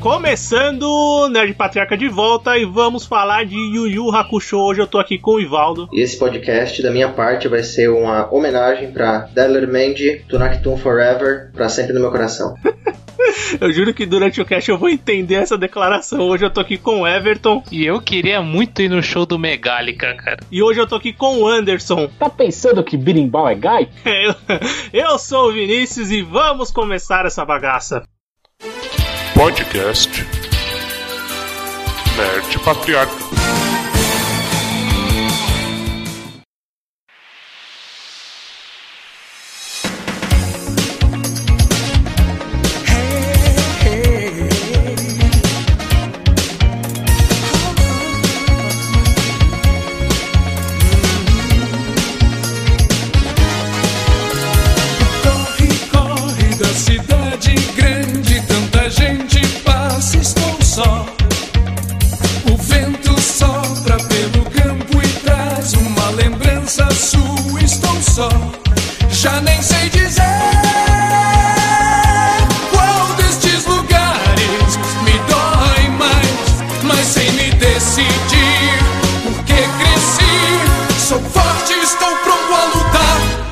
Começando, Nerd Patriarca de volta e vamos falar de Yu Yu Hakusho. Hoje eu tô aqui com o Ivaldo. E esse podcast, da minha parte, vai ser uma homenagem pra Deadly Mandy, Tunakitun Forever, pra sempre no meu coração. Eu juro que durante o cast eu vou entender essa declaração. Hoje eu tô aqui com o Everton. E eu queria muito ir no show do Megallica, cara. E hoje eu tô aqui com o Anderson. Tá pensando que berimbau é gai? Eu sou o Vinícius e vamos começar essa bagaça. Podcast Nerd Patriarca. Já nem sei dizer qual destes lugares me dói mais, mas sem me decidir, porque cresci, sou forte, estou pronto a lutar.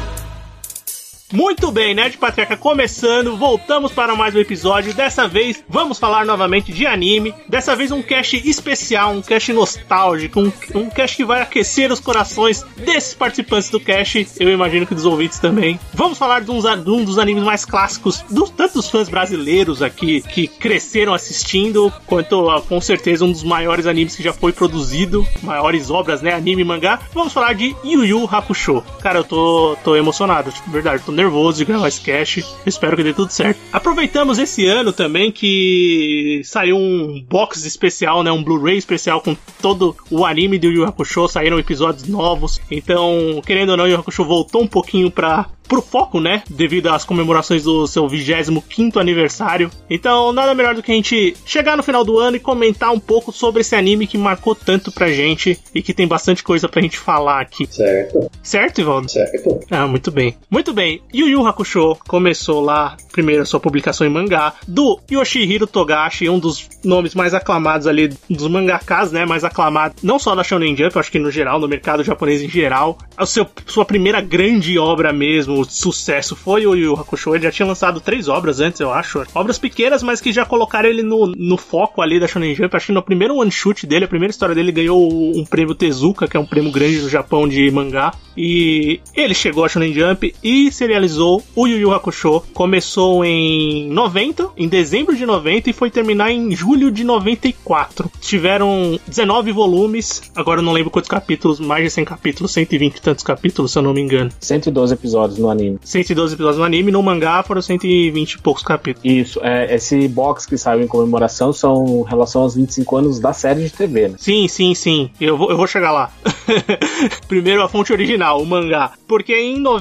Muito bem, Nerd Patriarca começando, voltamos para mais um episódio. Dessa vez vamos falar novamente de anime. Dessa vez um cast especial, um cast nostálgico, um cast que vai aquecer os corações desses participantes do cast. Eu imagino que dos ouvintes também. Vamos falar de um dos animes mais clássicos, tanto dos fãs brasileiros aqui que cresceram assistindo, quanto com certeza um dos maiores animes que já foi produzido, maiores obras, né, anime e mangá. Vamos falar de Yu Yu Hakusho. Cara, eu tô emocionado, de verdade, tô nervoso de gravar esse cast, espero que dê tudo certo. Aproveitamos esse ano também que saiu um box especial, né, um Blu-ray especial com todo o anime de Yu Yu Hakusho, saíram episódios novos, então, querendo ou não, Yu Yu Hakusho voltou um pouquinho pro foco, né, devido às comemorações do seu 25º aniversário. Então, nada melhor do que a gente chegar no final do ano e comentar um pouco sobre esse anime que marcou tanto pra gente e que tem bastante coisa pra gente falar aqui. Certo. Certo, Ivaldo? Certo. Ah, muito bem. Muito bem. Yu Yu Hakusho começou lá, primeiro a sua publicação em mangá, do Yoshihiro Togashi, um dos nomes mais aclamados ali, dos mangakas, né, mais aclamados, não só da Shonen Jump, acho que no geral, no mercado japonês em geral. Sua primeira grande obra mesmo, sucesso, foi o Yu Yu Hakusho. Ele já tinha lançado 3 obras antes, eu acho. Obras pequenas, mas que já colocaram ele no foco ali da Shonen Jump. Acho que no primeiro one shot dele, a primeira história dele, ganhou um prêmio Tezuka, que é um prêmio grande no Japão de mangá. E ele chegou à Shonen Jump e serializou o Yu Yu Hakusho. Começou em dezembro de 90, e foi terminar em julho de 94. Tiveram 19 volumes, agora eu não lembro quantos capítulos, mais de 100 capítulos, 120 e tantos capítulos, se eu não me engano. 112 episódios no anime. 112 episódios no anime, no mangá foram 120 e poucos capítulos. Isso, esse box que saiu em comemoração são em relação aos 25 anos da série de TV, né? Sim. Eu vou chegar lá. Primeiro a fonte original, o mangá. Porque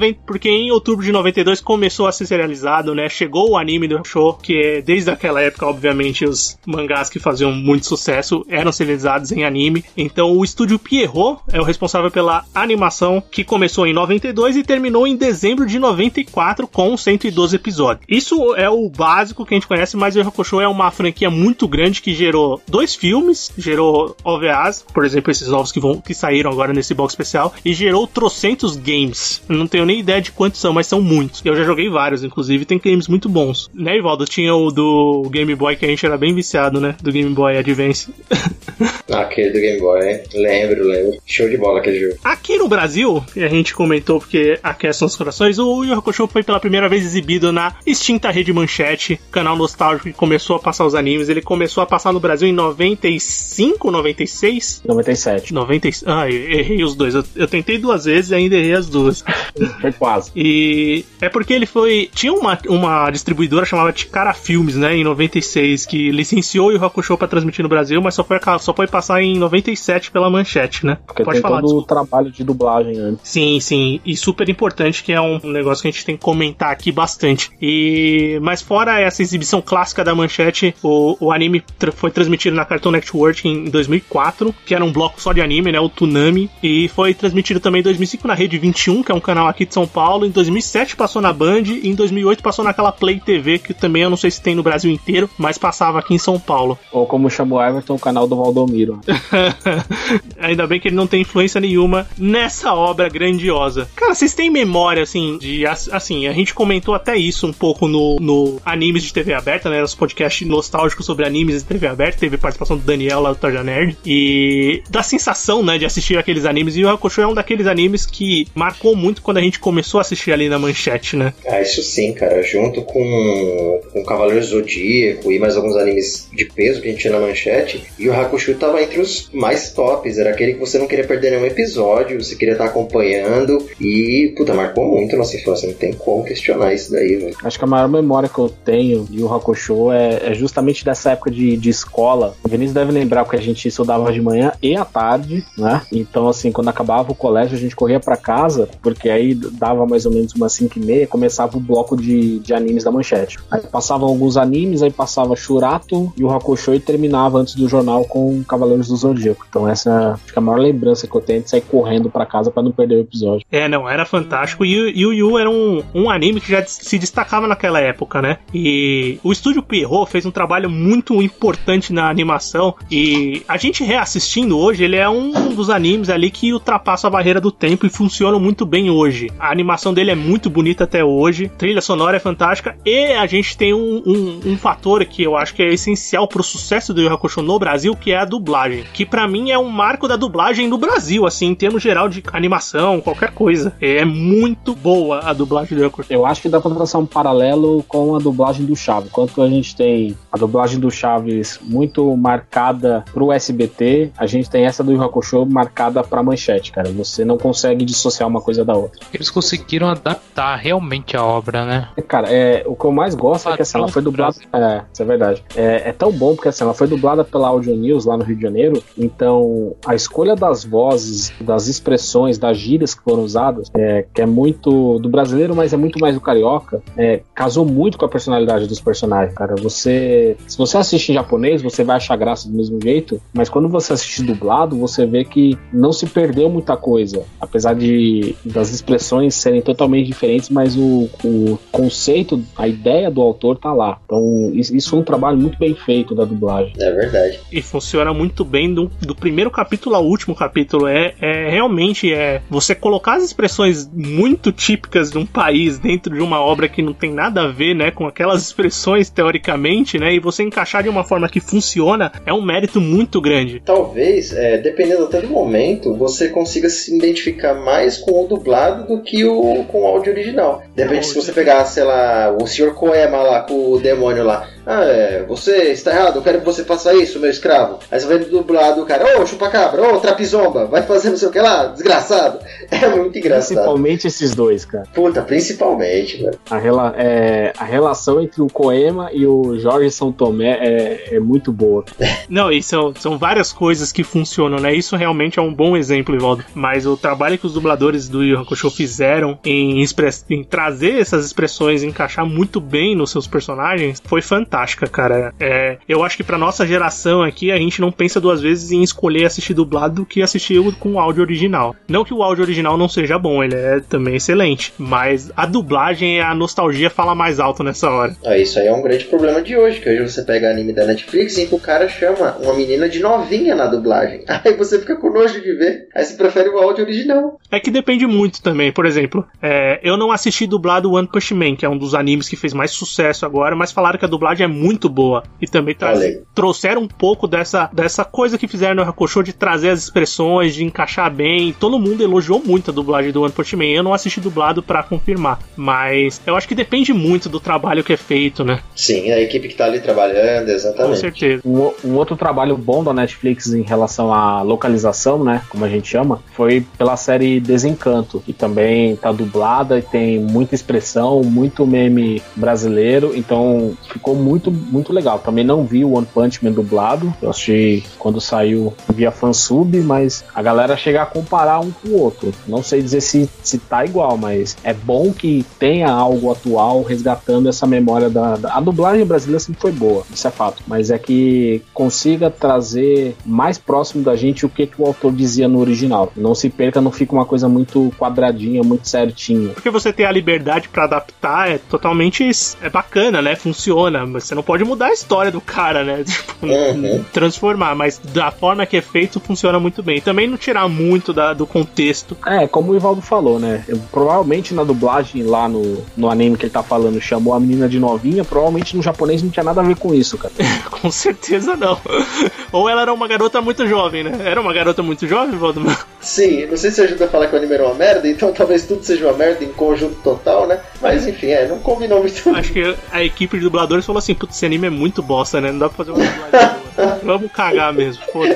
em outubro de 92 começou a ser serializado, né? Chegou o anime do show, que desde aquela época, obviamente, os mangás que faziam muito sucesso eram serializados em anime. Então o estúdio Pierrot é o responsável pela animação, que começou em 92 e terminou em dezembro de 94 com 112 episódios. Isso é o básico que a gente conhece, mas o Yu Yu Hakusho é uma franquia muito grande que gerou 2 filmes, gerou OVAs, por exemplo, esses novos que saíram agora nesse box especial, e gerou trocentos games. Eu não tenho nem ideia de quantos são, mas são muitos. Eu já joguei vários, inclusive, tem games muito bons. Né, Ivaldo? Tinha o do Game Boy, que a gente era bem viciado, né? Do Game Boy Advance. Aquele do Game Boy, hein? Lembro. Show de bola aquele jogo. Aqui no Brasil, a gente comentou porque aquecem os corações, o Yu Yu Hakusho foi pela primeira vez exibido na extinta Rede Manchete, canal nostálgico que começou a passar os animes. Ele começou a passar no Brasil em 95, 96? 97. Errei os dois. Eu tentei 2 vezes e ainda errei as 2. Foi quase. E é porque ele foi... Tinha uma distribuidora chamada Tikara Filmes, né, em 96, que licenciou o Yu Yu Hakusho pra transmitir no Brasil, mas só foi passar em 97 pela Manchete, né? Porque Pode tem falar, todo o trabalho de dublagem antes. Sim, e super importante, que é um negócio que a gente tem que comentar aqui bastante. Mas fora essa exibição clássica da Manchete, o anime foi transmitido na Cartoon Network em 2004, que era um bloco só de anime, né, o Toonami, e foi transmitido também em 2005 na Rede 21, que é um canal aqui de São Paulo, em 2007 passou na Band, e em 2008 passou naquela Play TV, que também eu não sei se tem no Brasil inteiro, mas passava aqui em São Paulo. Ou como chama o Everton, o canal do Valdomiro. Ainda bem que ele não tem influência nenhuma nessa obra grandiosa. Cara, vocês têm memória, assim, assim, a gente comentou até isso um pouco no Animes de TV Aberta, né, os podcasts nostálgicos sobre animes de TV Aberta, teve participação do Daniel lá do Tarja Nerd, e da sensação, né, de assistir aqueles animes, e o Hakusho é um daqueles animes que marcou muito quando a gente começou a assistir ali na Manchete, né? Ah, isso sim, cara, junto com Cavaleiros do Zodíaco e mais alguns animes de peso que a gente tinha na Manchete, e o Hakusho tava entre os mais tops, era aquele que você não queria perder nenhum episódio, você queria estar acompanhando, e, puta, marcou muito a nossa infância, não tem como questionar isso daí, velho. Acho que a maior memória que eu tenho de Yu Hakusho é justamente dessa época de escola. O Vinícius deve lembrar que a gente estudava de manhã e à tarde, né? Então, assim, quando acabava o colégio, a gente corria pra casa, porque aí dava mais ou menos umas 5h30, começava o bloco de animes da Manchete. Aí passavam alguns animes, aí passava Shurato e o Hakusho e terminava antes do jornal com Cavaleiros do Zodíaco. Então essa acho que a maior lembrança que eu tenho é de sair correndo pra casa pra não perder o episódio. Não, era fantástico. E o Yu era um anime que já se destacava naquela época, né? E o estúdio Pierrot fez um trabalho muito importante na animação, e a gente reassistindo hoje, ele é um dos animes ali que ultrapassa a barreira do tempo e funciona muito bem hoje. A animação dele é muito bonita até hoje, a trilha sonora é fantástica, e a gente tem um fator que eu acho que é essencial pro sucesso do Yu Hakusho no Brasil, que é a dublagem, que pra mim é um marco da dublagem no Brasil, assim, em termos geral de animação, qualquer coisa. É muito boa a dublagem do Yu Hakusho. Eu acho que dá pra traçar um paralelo com a dublagem do Chaves. Enquanto a gente tem a dublagem do Chaves muito marcada pro SBT, a gente tem essa do Yu Hakusho marcada pra Manchete, cara. Você não consegue dissociar uma coisa da outra. Eles conseguiram adaptar realmente a obra, né? Cara, o que eu mais gosto é que assim, ela foi dublada... isso é verdade. É tão bom porque assim, ela foi dublada pela Audio News lá no Rio de Janeiro, então a escolha das vozes, das expressões, das gírias que foram usadas, que é muito do brasileiro, mas é muito mais do carioca, casou muito com a personalidade dos personagens, cara. Se você assiste em japonês, você vai achar graça do mesmo jeito, mas quando você assiste dublado, você vê que não se perdeu muita coisa, apesar das expressões serem totalmente diferentes, mas o conceito, a ideia do autor tá lá. Então isso foi um trabalho muito bem feito da dublagem. É verdade. E funciona muito bem do primeiro capítulo ao último capítulo. Realmente você colocar as expressões muito típicas de um país dentro de uma obra que não tem nada a ver, né, com aquelas expressões teoricamente, né, e você encaixar de uma forma que funciona, é um mérito muito grande. Talvez, dependendo até do momento, você consiga se identificar mais com o dublado do que com o áudio original. Depende se você pegar, sei lá, o Sr. Koema lá, com o demônio lá. Você está errado, eu quero que você faça isso, meu escravo. Aí você vai dublado o cara, chupacabra, trapizomba, vai fazer não sei o que lá, desgraçado. É muito engraçado. Principalmente esses dois, cara. Puta, principalmente, velho. A relação entre o Koema e o Jorge São Tomé é muito boa. Não, e são várias coisas que funcionam, né? Isso realmente é um bom exemplo, Ivaldo. Mas o trabalho que os dubladores do Yu Hakusho fizeram em trazer essas expressões, encaixar muito bem nos seus personagens, foi fantástica, cara. Eu acho que pra nossa geração aqui, a gente não pensa duas vezes em escolher assistir dublado do que assistir com o áudio original. Não que o áudio original não seja bom, ele é também excelente, mas a dublagem, a nostalgia fala mais alto nessa hora. Isso aí é um grande problema de hoje, que hoje você pega anime da Netflix e o cara chama uma menina de novinha na dublagem. Aí você fica com nojo de ver, aí você prefere o áudio original. É que depende muito também. Por exemplo, eu não assisti dublado One Punch Man, que é um dos animes que fez mais sucesso agora, mas falaram que a dublagem é muito boa. E também trouxeram um pouco dessa coisa que fizeram no Hakusho, de trazer as expressões, de encaixar bem. Todo mundo elogiou muito a dublagem do One Punch Man. Eu não assisti dublado pra confirmar, mas eu acho que depende muito do trabalho que é feito, né? Sim, a equipe que tá ali trabalhando, exatamente. Com certeza. Um outro trabalho bom da Netflix em relação à localização, né, como a gente chama, foi pela série Desencanto, que também tá dublada e tem muita expressão, muito meme brasileiro, então ficou muito, muito legal. Também não vi o One Punch Man dublado, eu assisti quando saiu via fansub, mas a galera chega a comparar um com o outro. Não sei dizer se tá igual, mas é bom que tenha algo atual resgatando essa memória a dublagem brasileira sempre foi boa, isso é fato, mas é que consiga trazer mais próximo da gente o que o autor dizia no original. Não se perca, não fica uma coisa muito quadradinha, muito certinha. Porque você ter a liberdade pra adaptar é totalmente bacana, né? Funciona, mas você não pode mudar a história do cara, né? Tipo, transformar, mas da forma que é feito funciona muito bem. Também não tirar muito do contexto. Como o Ivaldo falou, né? Provavelmente na dublagem lá no anime que ele tá falando, chamou a menina de novinha, provavelmente no japonês não tinha nada a ver com isso, cara. Com certeza não. Ou ela era uma garota muito jovem, né? Era uma garota muito jovem, Valdemar? Sim, não sei se ajuda a falar que o anime era uma merda, então talvez tudo seja uma merda em conjunto total, né? Mas enfim, não combinou muito. Acho que a equipe de dubladores falou assim, putz, esse anime é muito bosta, né? Não dá pra fazer uma dublagem boa. Vamos cagar mesmo, foda-se.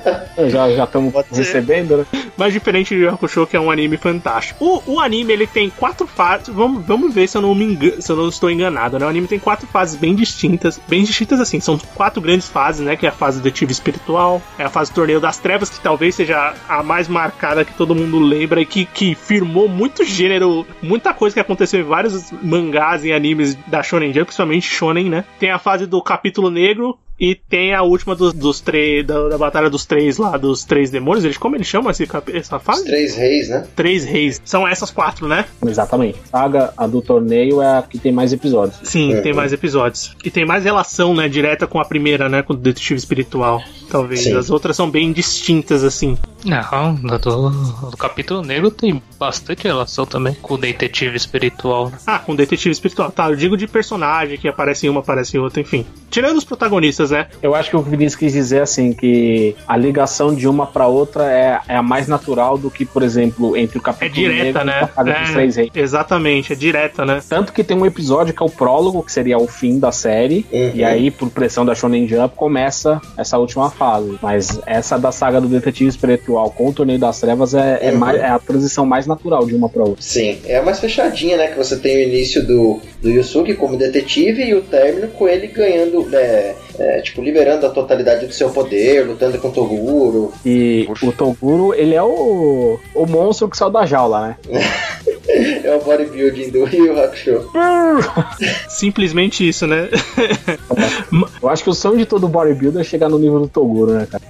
Já estamos recebendo, né? Mas diferente de Yu Hakusho, que é um anime fantástico. O anime, ele tem 4 fases, vamos ver se eu não estou enganado, né? O anime tem 4 fases bem distintas assim, são 4 grandes fases, né? Que é a fase detetive espiritual, é a fase torneio das trevas, que talvez seja a mais marcada que todo mundo lembra e que firmou muito gênero, muita coisa que aconteceu em vários mangás e animes da Shonen Jump, principalmente Shonen, né? Tem a fase do capítulo negro, e tem a última dos três, da batalha dos 3 lá, dos 3 demônios. Como eles chamam essa fase? Os 3 reis, né? 3 reis. São essas 4, né? Exatamente. A saga, a do torneio, é a que tem mais episódios. Sim, tem mais episódios. E tem mais relação, né, direta com a primeira, né, com o detetive espiritual. Talvez. Sim. As outras são bem distintas, assim. Não, do capítulo negro tem bastante relação também com o detetive espiritual. Com o detetive espiritual. Tá, eu digo de personagem, que aparece em uma, aparece em outra, enfim. Tirando os protagonistas, né? Eu acho que o Vinícius quis dizer, assim, que a ligação de uma pra outra é a mais natural do que, por exemplo, entre o capítulo direta, negro né? e a saga dos 3 reis. Exatamente, é direta, né? Tanto que tem um episódio que é o prólogo, que seria o fim da série, e aí, por pressão da Shonen Jump, começa essa última fase. Mas essa da saga do detetive espiritual com o torneio das trevas é a transição mais natural de uma pra outra. Sim, é a mais fechadinha, né? Que você tem o início do Yusuke como detetive e o término com ele ganhando, tipo, liberando a totalidade do seu poder, lutando com o Toguro. E o Toguro, ele é o monstro que saiu da jaula, né? É o bodybuilding do Yu Hakusho. Simplesmente isso, né? Eu acho que o sonho de todo bodybuilder é chegar no nível do Toguro, né, cara?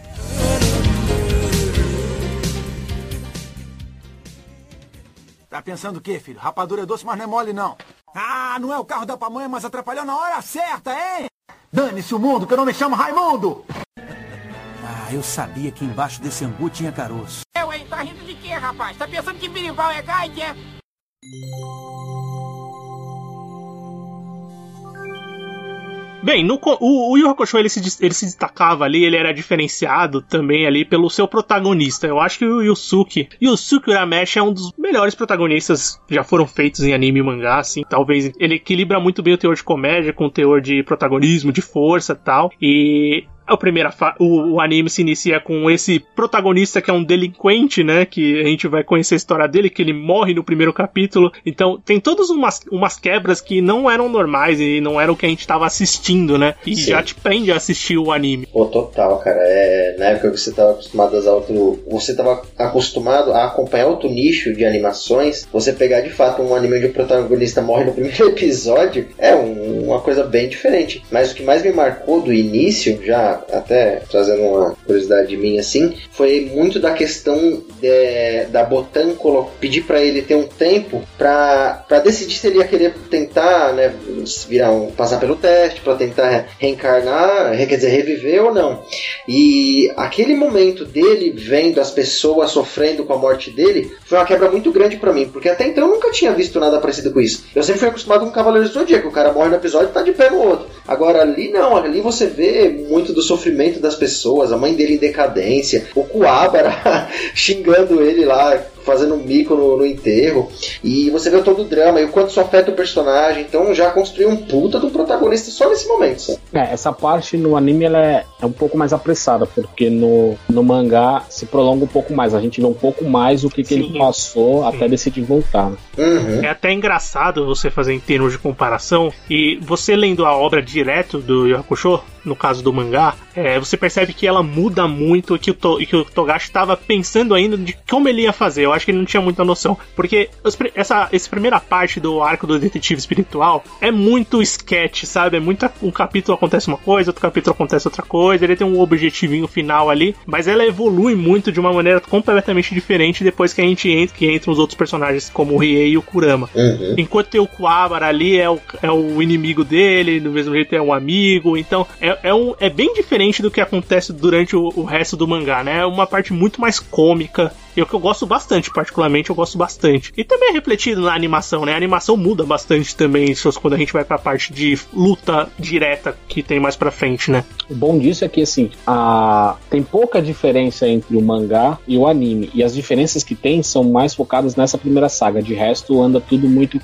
Tá pensando o quê, filho? Rapadura é doce, mas não é mole, não. Não é o carro da pamonha, mas atrapalhou na hora certa, hein? Dane-se o mundo, que eu não me chamo Raimundo! Eu sabia que embaixo desse angu tinha caroço. Hein? Tá rindo de quê, rapaz? Tá pensando que birimbau é gaide, é? Bem, o Yu Hakusho, ele se destacava ali, ele era diferenciado também ali pelo seu protagonista. Eu acho que o Yusuke Urameshi é um dos melhores protagonistas que já foram feitos em anime e mangá, assim. Talvez ele equilibra muito bem o teor de comédia com o teor de protagonismo, de força e tal. E o anime se inicia com esse protagonista que é um delinquente, né? Que a gente vai conhecer a história dele, que ele morre no primeiro capítulo. Então tem todas umas quebras que não eram normais e não eram o que a gente tava assistindo, né? E já te prende a assistir o anime. Pô, total, cara. Na época que você tava acostumado a usar você tava acostumado a acompanhar outro nicho de animações, você pegar de fato um anime onde o protagonista morre no primeiro episódio é uma coisa bem diferente. Mas o que mais me marcou do início, já até trazendo uma curiosidade minha assim, foi muito da questão da Botan pedir pra ele ter um tempo pra decidir se ele ia querer tentar, né, passar pelo teste, pra tentar reencarnar, quer dizer, reviver ou não. E aquele momento dele vendo as pessoas sofrendo com a morte dele foi uma quebra muito grande pra mim, porque até então eu nunca tinha visto nada parecido com isso. Eu sempre fui acostumado com Cavaleiros do Zodíaco, o cara morre no episódio e tá de pé no outro. Agora ali não, ali você vê muito do sofrimento das pessoas, a mãe dele em decadência, o Kuwabara xingando ele lá, fazendo mico no enterro. E você vê todo o drama e o quanto isso afeta o personagem. Então já construiu um puta do protagonista só nesse momento, sabe? Essa parte no anime ela é um pouco mais apressada, porque no mangá se prolonga um pouco mais. A gente vê um pouco mais o que ele passou até decidir voltar. Uhum. É até engraçado você fazer em termos de comparação, e você lendo a obra direto do Yu Hakusho, no caso do mangá, você percebe que ela muda muito e que o Togashi estava pensando ainda de como ele ia fazer. Eu acho que ele não tinha muita noção, porque essa primeira parte do arco do detetive espiritual é muito sketch, sabe? Um capítulo acontece uma coisa, outro capítulo acontece outra coisa, ele tem um objetivinho final ali, mas ela evolui muito de uma maneira completamente diferente depois que entram os outros personagens como o Riei e o Kurama. Uhum. Enquanto tem o Kuwabara ali, é o inimigo dele, do mesmo jeito é um amigo, então é bem diferente do que acontece durante o resto do mangá, né? É uma parte muito mais cômica. E o que eu gosto bastante, particularmente, eu gosto bastante. E também é refletido na animação, né? A animação muda bastante também quando a gente vai pra parte de luta direta que tem mais pra frente, né? O bom disso é que, assim, tem pouca diferença entre o mangá e o anime. E as diferenças que tem são mais focadas nessa primeira saga. De resto, anda tudo muito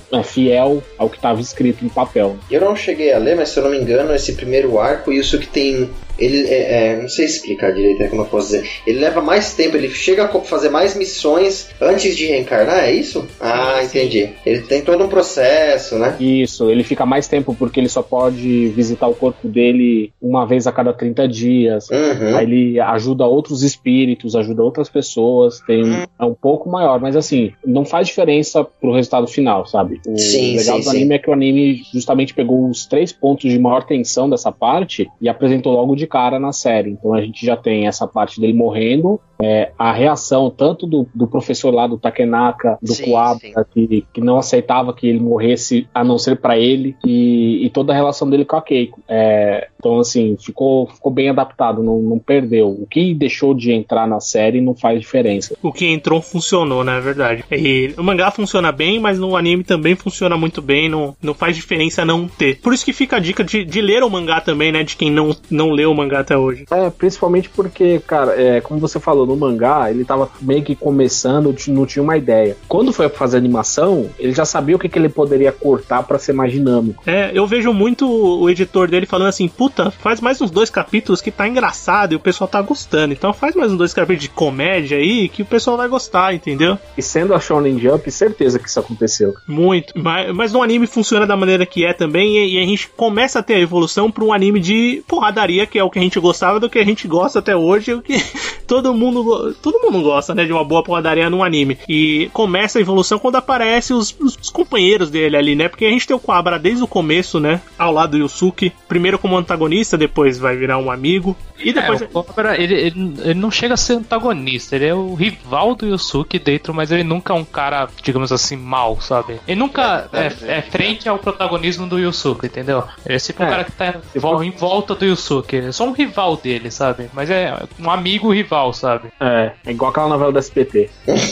fiel ao que estava escrito no papel. Eu não cheguei a ler, mas se eu não me engano, esse primeiro arco, isso que tem... Ele não sei explicar direito, como eu posso dizer. Ele leva mais tempo, ele chega a fazer mais missões antes de reencarnar, é isso? Ah, entendi. Ele tem todo um processo, né? Isso, ele fica mais tempo porque ele só pode visitar o corpo dele uma vez a cada 30 dias. Uhum. Aí ele ajuda outros espíritos, ajuda outras pessoas. É um pouco maior, mas assim, não faz diferença pro resultado final, sabe? O legal do anime é que o anime justamente pegou os 3 pontos de maior tensão dessa parte e apresentou logo de cara na série. Então a gente já tem essa parte dele morrendo, a reação tanto do professor lá do Takenaka, do Kuwabara, que não aceitava que ele morresse a não ser pra ele, e toda a relação dele com a Keiko. Então assim, ficou bem adaptado, não perdeu. O que deixou de entrar na série não faz diferença. O que entrou funcionou, né? É verdade. E o mangá funciona bem, mas no anime também funciona muito bem, não faz diferença não ter. Por isso que fica a dica de ler o mangá também, né? De quem não leu o mangá até hoje. Principalmente porque, cara, como você falou, no mangá, ele tava meio que começando, não tinha uma ideia. Quando foi fazer animação, ele já sabia o que ele poderia cortar pra ser mais dinâmico. Eu vejo muito o editor dele falando assim, puta, faz mais uns 2 capítulos que tá engraçado e o pessoal tá gostando. Então faz mais uns 2 capítulos de comédia aí que o pessoal vai gostar, entendeu? E sendo a Shonen Jump, certeza que isso aconteceu. Muito. Mas no anime funciona da maneira que é também, e a gente começa a ter a evolução pra um anime de porradaria, que é o que a gente gostava, do que a gente gosta até hoje, o que todo mundo gosta, né, de uma boa porradaria num anime. E começa a evolução quando aparecem os companheiros dele ali, né, porque a gente tem o Kuwabara desde o começo, né, ao lado do Yusuke, primeiro como antagonista, depois vai virar um amigo, e depois... o Kuwabara, ele não chega a ser antagonista, ele é o rival do Yusuke dentro, mas ele nunca é um cara, digamos assim, mau, sabe? Ele nunca é frente ao protagonismo do Yusuke, entendeu? Ele é sempre um cara que tá em volta do Yusuke, é só um rival dele, sabe? Mas é um amigo rival, sabe? É igual aquela novela do SBT.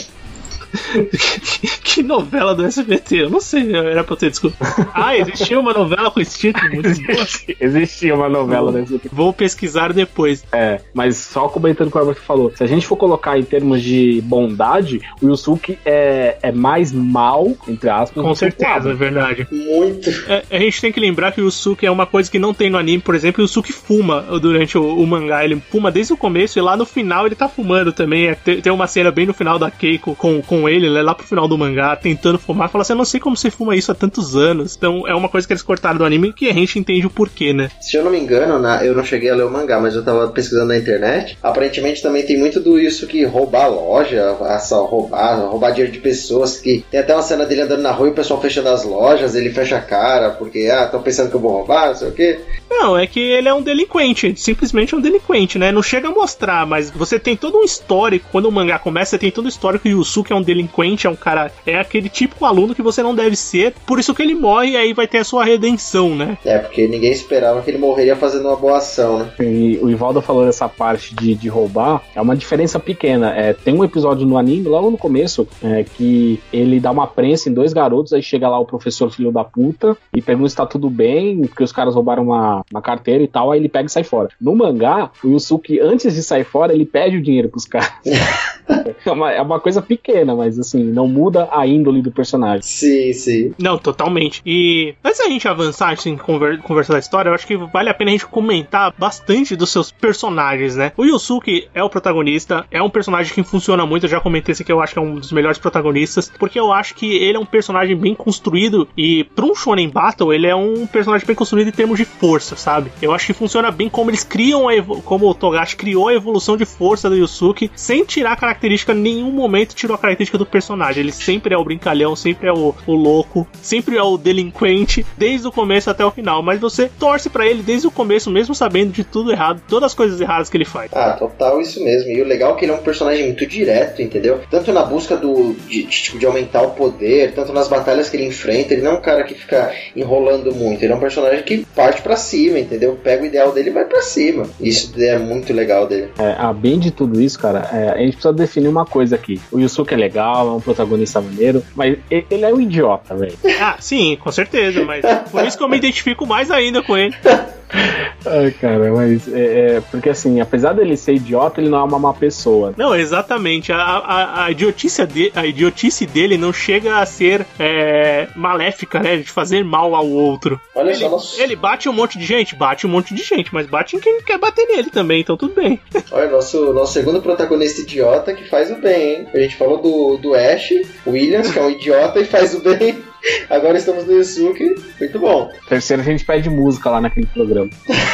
Que novela do SBT? Eu não sei, era pra eu ter desculpa. Existia uma novela com esse título? Existia uma novela do SBT. Vou pesquisar depois. Mas só comentando com o que você falou, se a gente for colocar em termos de bondade, o Yusuke é mais mal, entre aspas. Com certeza, é verdade. Muito. A gente tem que lembrar que o Yusuke é uma coisa que não tem no anime, por exemplo, o Yusuke fuma durante o mangá, ele fuma desde o começo e lá no final ele tá fumando também. Tem uma cena bem no final da Keiko com ele, lá pro final do mangá, tentando fumar, fala assim, eu não sei como você fuma isso há tantos anos. Então é uma coisa que eles cortaram do anime que a gente entende o porquê, né? Se eu não me engano, eu não cheguei a ler o mangá, mas eu tava pesquisando na internet, aparentemente também tem muito do isso que roubar a loja, roubar dinheiro de pessoas, que tem até uma cena dele andando na rua e o pessoal fechando as lojas, ele fecha a cara, porque, estão pensando que eu vou roubar, não sei o quê. Não, é que ele é um delinquente, simplesmente um delinquente, né? Não chega a mostrar, mas você tem todo um histórico, quando o mangá começa, você tem todo o histórico que o Yusuke é um delinquente delinquente, é aquele típico aluno que você não deve ser, por isso que ele morre e aí vai ter a sua redenção, né? Porque ninguém esperava que ele morreria fazendo uma boa ação, né? E o Ivaldo falou dessa parte de roubar, é uma diferença pequena. Tem um episódio no anime, logo no começo, que ele dá uma prensa em 2 garotos, aí chega lá o professor filho da puta e pergunta se tá tudo bem, porque os caras roubaram uma carteira e tal, aí ele pega e sai fora. No mangá, o Yusuke, antes de sair fora, ele pede o dinheiro pros caras. É uma coisa pequena, mas assim, não muda a índole do personagem. Sim. Não, totalmente. E antes da gente avançar, assim, conversar da história, eu acho que vale a pena a gente comentar bastante dos seus personagens, né? O Yusuke é o protagonista, é um personagem que funciona muito, eu já comentei esse aqui, eu acho que é um dos melhores protagonistas, porque eu acho que ele é um personagem bem construído e pra um Shonen Battle, ele é um personagem bem construído em termos de força, sabe? Eu acho que funciona bem como eles criam, como o Togashi criou a evolução de força do Yusuke, sem tirar a característica, em nenhum momento tirou a característica do personagem. Ele sempre é o brincalhão, sempre é o louco, sempre é o delinquente, desde o começo até o final, mas você torce pra ele desde o começo, mesmo sabendo de tudo errado, todas as coisas erradas que ele faz. Total, isso mesmo. E o legal é que ele é um personagem muito direto, entendeu? Tanto na busca de aumentar o poder, tanto nas batalhas que ele enfrenta, ele não é um cara que fica enrolando muito, ele é um personagem que parte pra cima, entendeu? Pega o ideal dele e vai pra cima. Isso é muito legal dele. Bem de tudo isso, cara, a gente precisa definir uma coisa aqui. O Yusuke é legal, é um protagonista maneiro, mas ele é um idiota, velho. Sim, com certeza, mas por isso que eu me identifico mais ainda com ele. Cara, mas porque assim, apesar dele ser idiota, ele não é uma má pessoa. Não, exatamente. A idiotice dele não chega a ser maléfica, né? De fazer mal ao outro. Olha ele bate um monte de gente, mas bate em quem quer bater nele também, então tudo bem. Olha, nosso segundo protagonista idiota que faz o bem, hein? A gente falou do Ash Williams, que é um idiota e faz o bem. Agora estamos no Yusuke, muito bom. Terceiro, a gente pede música lá naquele programa.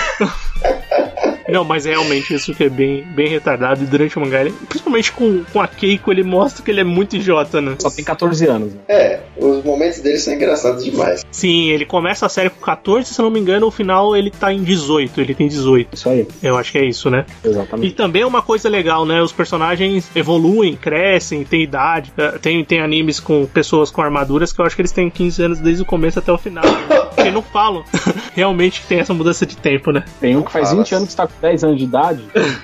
Não, mas realmente isso que é bem retardado. E durante o mangá, principalmente com a Keiko, ele mostra que ele é muito idiota, né? Só tem 14 anos. Né? Os momentos dele são engraçados demais. Sim, ele começa a série com 14, se eu não me engano, no final ele tá em 18. Ele tem 18. Isso aí. Eu acho que é isso, né? Exatamente. E também é uma coisa legal, né? Os personagens evoluem, crescem, têm idade. Tem animes com pessoas com armaduras que eu acho que eles têm 15 anos desde o começo até o final. Porque não falam realmente que tem essa mudança de tempo, né? Tem um que faz 20 anos que tá com 10 anos de idade.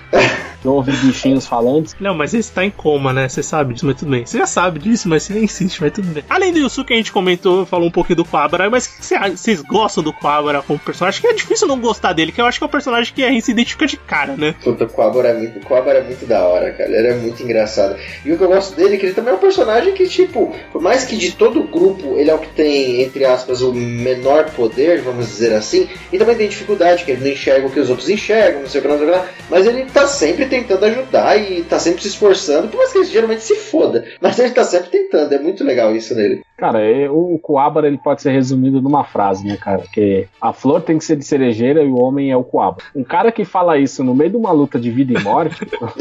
Não ouve bichinhos falantes. Não, mas esse tá em coma, né? Você sabe disso, mas tudo bem. Você já sabe disso, mas você insiste, mas tudo bem. Além do Yusuke, a gente falou um pouquinho do Kuwabara, mas o que vocês gostam do Kuwabara como personagem? Acho que é difícil não gostar dele, que eu acho que é um personagem que a gente se identifica de cara, né? Puta, o Kuwabara é muito da hora, cara. Ele é muito engraçado. E o que eu gosto dele é que ele também é um personagem que, tipo, por mais que de todo o grupo ele é o que tem, entre aspas, o menor poder, vamos dizer assim, e também tem dificuldade, que ele não enxerga o que os outros enxergam, não sei o que, não sei o que lá, mas ele tá sempre tentando ajudar e tá sempre se esforçando, por mais que ele geralmente se foda, mas ele tá sempre tentando, é muito legal isso nele. Cara, o Kuwabara ele pode ser resumido numa frase, né, cara? Que a flor tem que ser de cerejeira e o homem é o Kuwabara. Um cara que fala isso no meio de uma luta de vida e morte,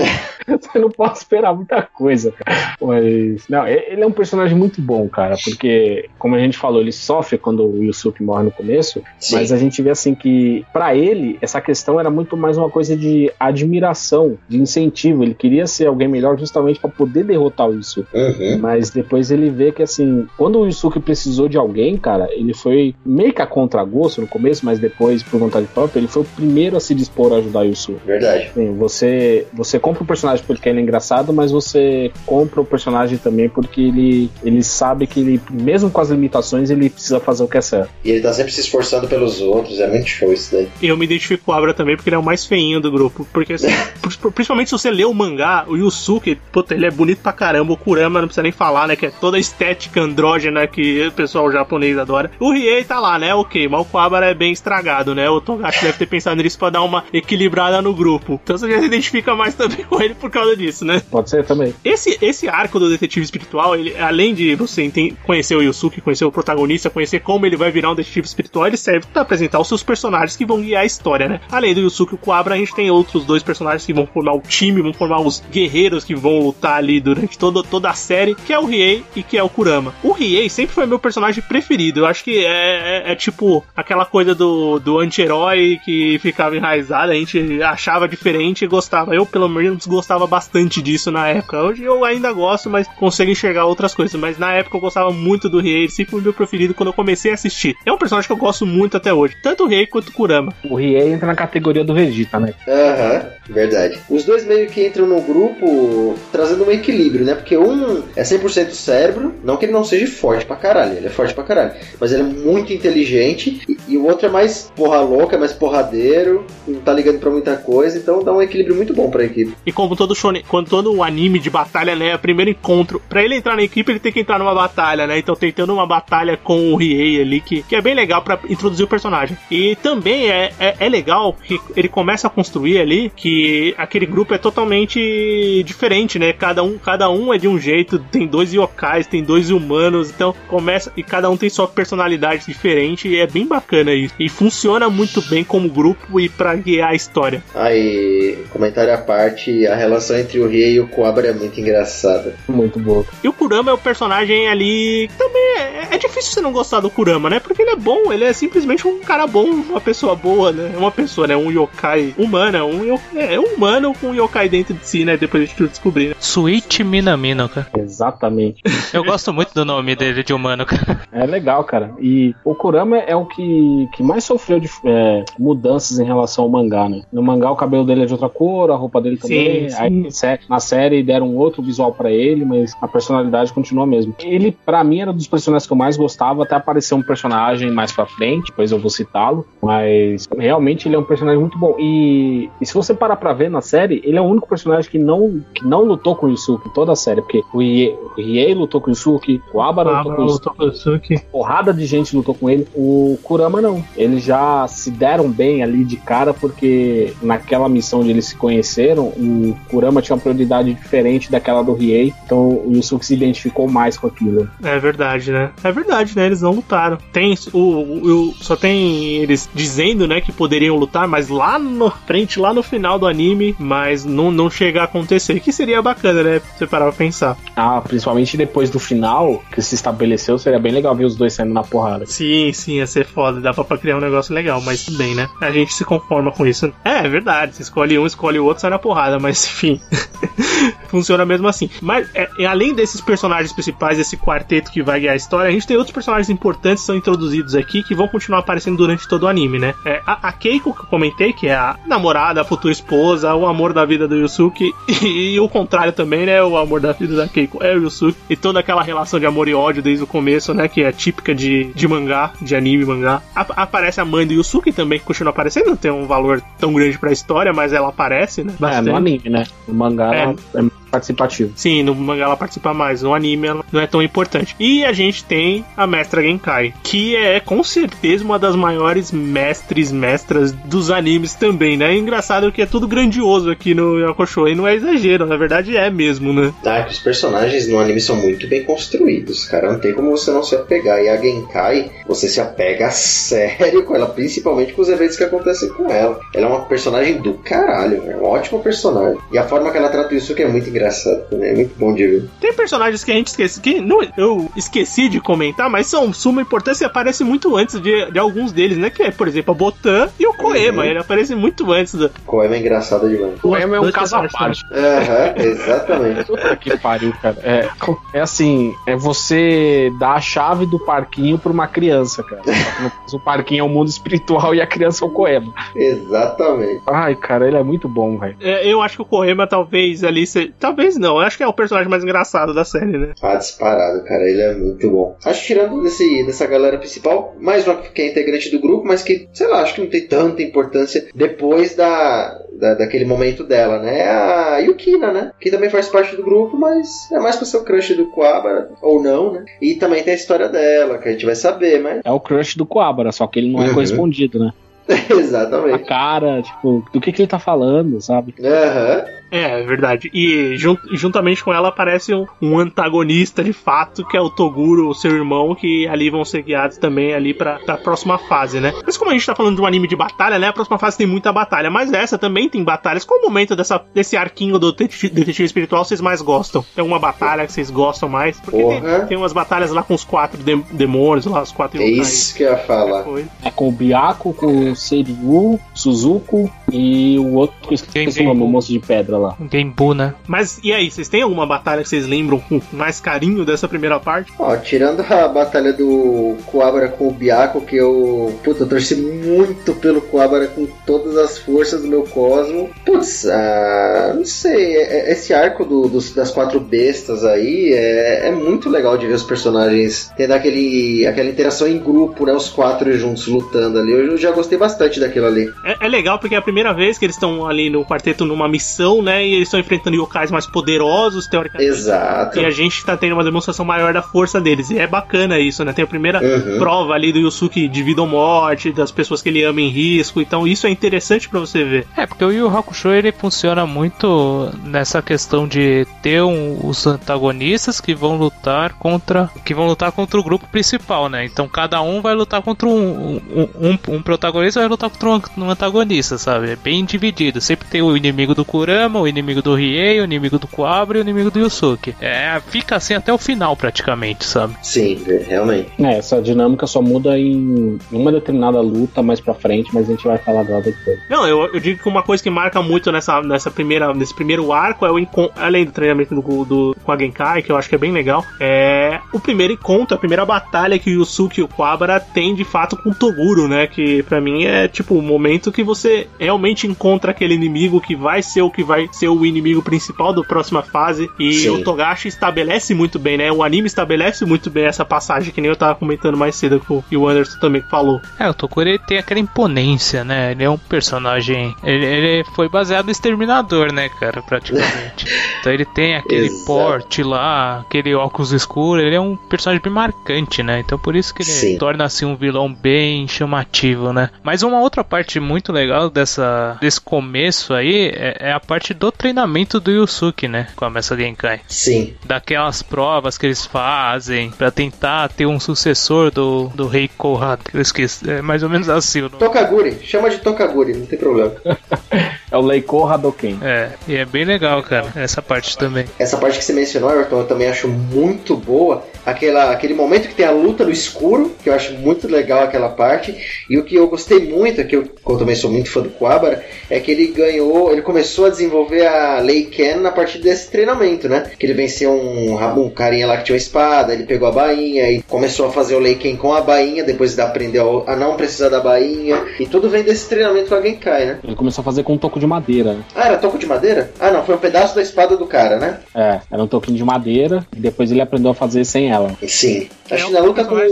você não pode esperar muita coisa, cara. Mas, não, ele é um personagem muito bom, cara, porque, como a gente falou, ele sofre quando o Yusuke morre no começo, sim, mas a gente vê assim que, pra ele, essa questão era muito mais uma coisa de admiração, de incentivo. Ele queria ser alguém melhor justamente pra poder derrotar o Yusuke. Mas depois ele vê que, assim, quando o Yusuke precisou de alguém, cara, ele foi meio que a contragosto no começo, mas depois, por vontade própria, ele foi o primeiro a se dispor a ajudar o Yusuke. Verdade. Sim, você compra o personagem porque ele é engraçado, mas você compra o personagem também porque ele sabe que ele, mesmo com as limitações, ele precisa fazer o que é certo. E ele tá sempre se esforçando pelos outros, é muito show isso daí. Eu me identifico com o Abra também porque ele é o mais feinho do grupo, porque assim, principalmente se você lê o mangá, o Yusuke, puta, ele é bonito pra caramba, o Kurama não precisa nem falar, né, que é toda a estética andrógena que o pessoal japonês adora. O Riei tá lá, né, ok, mas o Kuwabara é bem estragado, né, o Togashi deve ter pensado nisso pra dar uma equilibrada no grupo, então você já se identifica mais também com ele por causa disso, né. Pode ser também. Esse arco do detetive espiritual, ele, além de você conhecer o Yusuke, conhecer o protagonista, conhecer como ele vai virar um detetive espiritual, ele serve pra apresentar os seus personagens que vão guiar a história, né. Além do Yusuke e o Kuwabara, a gente tem outros dois personagens que vão formar o time, vão formar os guerreiros que vão lutar ali durante toda a série, que é o Riei e que é o Kurama. O Riei sempre foi meu personagem preferido. Eu acho que é tipo aquela coisa do anti-herói que ficava enraizado, a gente achava diferente e gostava. Eu, pelo menos, gostava bastante disso na época. Hoje eu ainda gosto, mas consigo enxergar outras coisas. Mas na época eu gostava muito do Riei, ele sempre foi meu preferido quando eu comecei a assistir. É um personagem que eu gosto muito até hoje, tanto o Riei quanto o Kurama. O Riei entra na categoria do Vegeta, né? Verdade. Os dois meio que entram no grupo trazendo um equilíbrio, né? Porque um é 100% cérebro, não que ele não seja forte pra caralho, ele é forte pra caralho, mas ele é muito inteligente, e o outro é mais porra louca, é mais porradeiro, não tá ligando pra muita coisa, então dá um equilíbrio muito bom pra equipe. E como todo shonen, quando todo anime de batalha, né, é o primeiro encontro, pra ele entrar na equipe ele tem que entrar numa batalha, né? Então tentando uma batalha com o Riei ali, que é bem legal pra introduzir o personagem. E também é legal que ele começa a construir ali que aquele grupo é totalmente diferente, né? Cada um é de um jeito, tem 2 yokais, tem 2 humanos, então começa e cada um tem sua personalidade diferente, e é bem bacana isso. E funciona muito bem como grupo e pra guiar a história. Aí, comentário à parte, a relação entre o Riei e o Coabra é muito engraçada. Muito boa. E o Kurama é o personagem ali que também é difícil você não gostar do Kurama, né? Porque ele é bom, ele é simplesmente um cara bom, uma pessoa boa, né? Uma pessoa, né? Um yokai humana, um humano com um yokai dentro de si, né? Depois a gente descobrir, né? Sweet Minamino, cara. Exatamente. Eu gosto muito do nome dele de humano, cara. É legal, cara. E o Kurama é o que mais sofreu de mudanças em relação ao mangá, né? No mangá o cabelo dele é de outra cor, a roupa dele também. Sim. Aí na série deram um outro visual pra ele, mas a personalidade continua a mesma. Ele, pra mim, era um dos personagens que eu mais gostava, até aparecer um personagem mais pra frente, depois eu vou citá-lo, mas realmente ele é um personagem muito bom. E se você parar pra ver na série, ele é o único personagem que não lutou com o Yusuke em toda a série, porque o Riei lutou com o Yusuke, o Abara lutou com o Yusuke, porrada de gente lutou com ele. O Kurama não. Eles já se deram bem ali de cara, porque naquela missão onde eles se conheceram, o Kurama tinha uma prioridade diferente daquela do Riei, então o Yusuke se identificou mais com aquilo. É verdade, né? Eles não lutaram. Só tem eles dizendo, né, que poderiam lutar, mas lá na frente, lá no final do anime, mas não chega a acontecer, que seria bacana, né? Você parar pra pensar. Principalmente depois do final, que se estabeleceu, seria bem legal ver os dois saindo na porrada. Sim, ia ser foda, dava pra criar um negócio legal, mas tudo bem, né? A gente se conforma com isso. É verdade, você escolhe um, escolhe o outro, sai na porrada, mas enfim. Funciona mesmo assim. Mas, além desses personagens principais, desse quarteto que vai guiar a história, a gente tem outros personagens importantes que são introduzidos aqui, que vão continuar aparecendo durante todo o anime, né? A Keiko, que eu comentei, que é a namorada, a futura esposa, o amor da vida do Yusuke, e o contrário também, né? O amor da vida da Keiko é o Yusuke, e toda aquela relação de amor e ódio desde o começo, né? Que é típica de mangá, de anime mangá. Aparece a mãe do Yusuke também, que continua aparecendo, não tem um valor tão grande pra história, mas ela aparece, né? Bastante. No anime, né? No mangá ela é participativo. Sim, no mangá ela participa mais, no anime ela não é tão importante. E a gente tem a Mestra Genkai, que é com certeza uma das maiores mestras dos animes também, né? É engraçado que é tudo grandioso aqui no Yakusho, e não é exagero, na verdade é mesmo, né? Os personagens no anime são muito bem construídos, cara, não tem como você não se apegar, e a Genkai, você se apega a sério com ela, principalmente com os eventos que acontecem com ela. Ela é uma personagem do caralho, é uma ótima personagem, e a forma que ela trata o Yusuke é muito engraçado, né? É muito bom de ver. Tem personagens que a gente esquece, eu esqueci de comentar, mas são suma importância e aparece muito antes de alguns deles, né? Que é, por exemplo, a Botan e o Koema. Ele aparece muito antes. Koema é engraçado demais. Koema é um caso à parte. Exatamente. Puta que pariu, cara. É assim, você dá a chave do parquinho pra uma criança, cara. O parquinho é o mundo espiritual e a criança é o Koema. Exatamente. Ai, cara, ele é muito bom, velho. Eu acho que o Koema talvez ali talvez não, eu acho que é o personagem mais engraçado da série, né? Disparado, cara, ele é muito bom. Acho que tirando dessa galera principal, mais uma que é integrante do grupo, mas que, sei lá, acho que não tem tanta importância depois daquele momento dela, né? É a Yukina, né? Que também faz parte do grupo, mas é mais pra ser o crush do Kuwabara, ou não, né? E também tem a história dela, que a gente vai saber, mas... É o crush do Kuwabara, só que ele não é correspondido, né? Exatamente. A cara, tipo, do que ele tá falando, sabe? É verdade. E juntamente com ela aparece um antagonista de fato, que é o Toguro, o seu irmão, que ali vão ser guiados também ali pra próxima fase, né? Mas como a gente tá falando de um anime de batalha, né? A próxima fase tem muita batalha, mas essa também tem batalhas. Qual o momento desse arquinho do detetive espiritual vocês mais gostam? Tem alguma batalha que vocês gostam mais? Porque tem umas batalhas lá com os 4 demônios, lá os 4 yokais. É isso que eu ia falar. É com o Byaku, com o Seiryu, Suzuko e o outro que eu esqueci o nome, o monstro de pedra lá. Genbu, né? Mas e aí, vocês têm alguma batalha que vocês lembram com mais carinho dessa primeira parte? Ó, tirando a batalha do Kuwabara com o Byaku, que eu torci muito pelo Kuwabara com todas as forças do meu cosmo. Putz, não sei, esse arco das 4 bestas aí é muito legal de ver os personagens tendo aquela interação em grupo, né? Os 4 juntos lutando ali. Eu já gostei bastante daquilo ali. É legal porque é a primeira vez que eles estão ali no quarteto numa missão, né? E eles estão enfrentando yokais mais poderosos, teoricamente. Exato. E a gente tá tendo uma demonstração maior da força deles. E é bacana isso, né? Tem a primeira prova ali do Yusuke de vida ou morte, das pessoas que ele ama em risco. Então isso é interessante pra você ver. É, porque o Yu Hakusho, ele funciona muito nessa questão de ter os antagonistas que vão lutar contra o grupo principal, né? Então cada um vai lutar contra um protagonista, vai lutar contra um antagonista, sabe? É bem dividido. Sempre tem o inimigo do Kurama, o inimigo do Riei, o inimigo do Kuwabara e o inimigo do Yusuke. Fica assim até o final praticamente, sabe? Sim, realmente. Essa dinâmica só muda em uma determinada luta mais pra frente, mas a gente vai falar dela depois. Não, eu digo que uma coisa que marca muito nesse primeiro arco é além do treinamento com a Genkai, que eu acho que é bem legal, é o primeiro encontro, a primeira batalha que o Yusuke e o Kuwabara tem de fato com o Toguro, né? Que pra mim é tipo o momento que você realmente encontra aquele inimigo que vai ser o inimigo principal da próxima fase. E Sim. O Togashi estabelece muito bem, né? O anime estabelece muito bem essa passagem, que nem eu tava comentando mais cedo que o Anderson também falou. O Toguro, ele tem aquela imponência, né? Ele é um personagem... Ele foi baseado no Exterminador, né, cara? Praticamente. Então ele tem aquele porte lá, aquele óculos escuros. Ele é um personagem bem marcante, né? Então por isso que ele torna assim um vilão bem chamativo, né? Mas uma outra parte muito legal desse começo aí é a parte do treinamento do Yusuke, né? Com a Messa Genkai. Sim. Daquelas provas que eles fazem pra tentar ter um sucessor do Rei Koha. Eu esqueci. É mais ou menos assim o nome. Tokaguri. Chama de Tokaguri, não tem problema. É o Leiko Hadoken. E é bem legal, cara. Essa parte também. Essa parte que você mencionou, Everton, eu também acho muito boa. Aquele momento que tem a luta no escuro, que eu acho muito legal aquela parte. E o que eu gostei muito, que eu também sou muito fã do Kuwabara, é que ele começou a desenvolver a Leiken a partir desse treinamento, né? Que ele venceu um carinha lá que tinha uma espada, ele pegou a bainha e começou a fazer o Leiken com a bainha, depois aprendeu a não precisar da bainha. E tudo vem desse treinamento com a Genkai, né? Ele começou a fazer com um toco de madeira, né? Ah, era toco de madeira? Ah, não, foi um pedaço da espada do cara, né? Era um toquinho de madeira e depois ele aprendeu a fazer sem ela. Sim. Acho que na luta com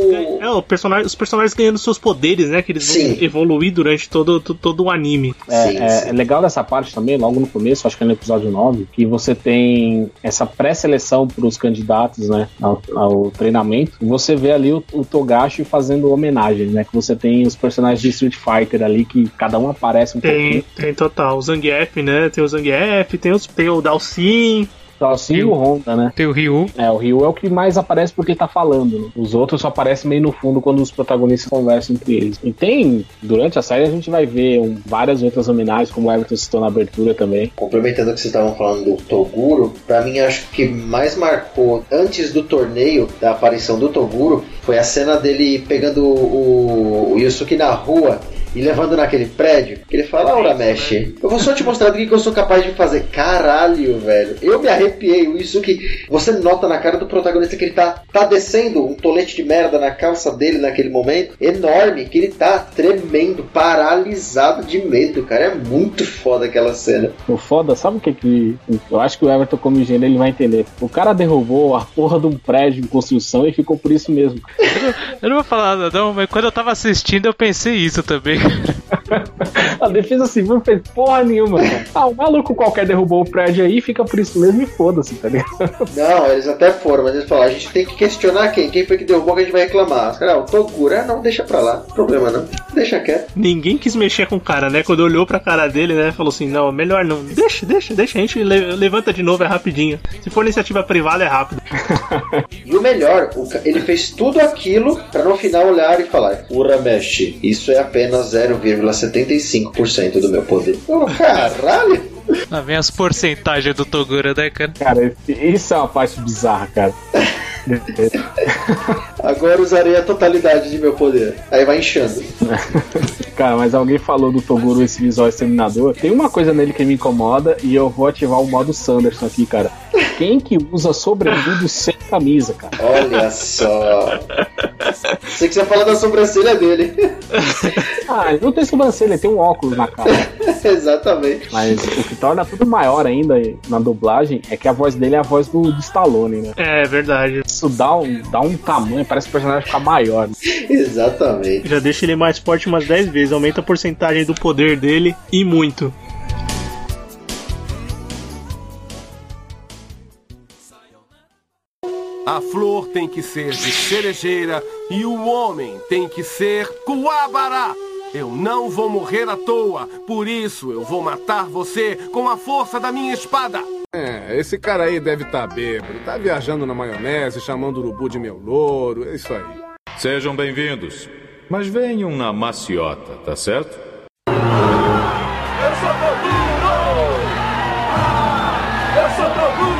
os personagens ganhando seus poderes, né? Que eles vão evoluir durante todo o anime. É legal dessa parte também, logo no começo, acho que é no episódio 9, que você tem essa pré-seleção pros candidatos, né? Ao treinamento. E você vê ali o Togashi fazendo homenagem, né? Que você tem os personagens de Street Fighter ali, que cada um aparece um pouquinho. Tem total. O Zangief, né? Tem o Zangief, tem o Dalsin. Dalsin e o Honda, né? Tem o Ryu. O Ryu é o que mais aparece porque ele tá falando, né? Os outros só aparecem meio no fundo quando os protagonistas conversam entre eles. E durante a série a gente vai ver várias outras homenagens, como o Everton citou na abertura também. Complementando o que vocês estavam falando do Toguro, pra mim acho que mais marcou antes do torneio, da aparição do Toguro, foi a cena dele pegando o Yusuke na rua e levando naquele prédio, que ele fala, Urameshi, eu vou só te mostrar do que eu sou capaz de fazer. Caralho, velho. Eu me arrepiei. Isso que você nota na cara do protagonista, que ele tá descendo um tolete de merda na calça dele naquele momento, enorme, que ele tá tremendo, paralisado de medo, cara. É muito foda aquela cena. O foda, sabe o que eu acho que o Everton, como engenheiro, ele vai entender. O cara derrubou a porra de um prédio em construção e ficou por isso mesmo. Eu não vou falar nada não, mas quando eu tava assistindo eu pensei isso também. A defesa civil não fez porra nenhuma, cara. Ah, um maluco qualquer derrubou o prédio aí, fica por isso mesmo e foda-se, tá ligado? Não, eles até foram, mas eles falaram, a gente tem que questionar quem foi que derrubou, que a gente vai reclamar. Os caras, o Toguro, não, deixa pra lá, problema não, deixa quieto. Ninguém quis mexer com o cara, né? Quando olhou pra cara dele, né, falou assim, não, melhor não, deixa, a gente levanta de novo, é rapidinho. Se for iniciativa privada, é rápido. E o melhor, ele fez tudo aquilo pra no final olhar e falar, Urameshi, isso é apenas 0,75% do meu poder. Oh, caralho! Lá vem as porcentagens do Toguro, né, cara? Cara, isso é uma parte bizarra, cara. Agora usarei a totalidade de meu poder. Aí vai inchando. Cara, mas alguém falou do Toguro, esse visual exterminador. Tem uma coisa nele que me incomoda e eu vou ativar o modo Sanderson aqui, cara. Quem que usa sobretudo sem camisa, cara? Olha só. Você que você fala da sobrancelha dele. Ah, ele não tem sobrancelha, ele tem um óculos na cara. Exatamente. Mas o que torna tudo maior ainda na dublagem é que a voz dele é a voz do Stallone, né? É verdade. Isso dá um tamanho, parece que o personagem fica maior. Né? Exatamente. Já deixa ele mais forte umas 10 vezes, aumenta a porcentagem do poder dele e muito. A flor tem que ser de cerejeira e o homem tem que ser Kuwabara. Eu não vou morrer à toa, por isso eu vou matar você com a força da minha espada. Esse cara aí deve estar bêbado, tá viajando na maionese, chamando o urubu de meu louro, é isso aí. Sejam bem-vindos, mas venham na maciota, tá certo? Eu sou Toguro! Eu sou Toguro!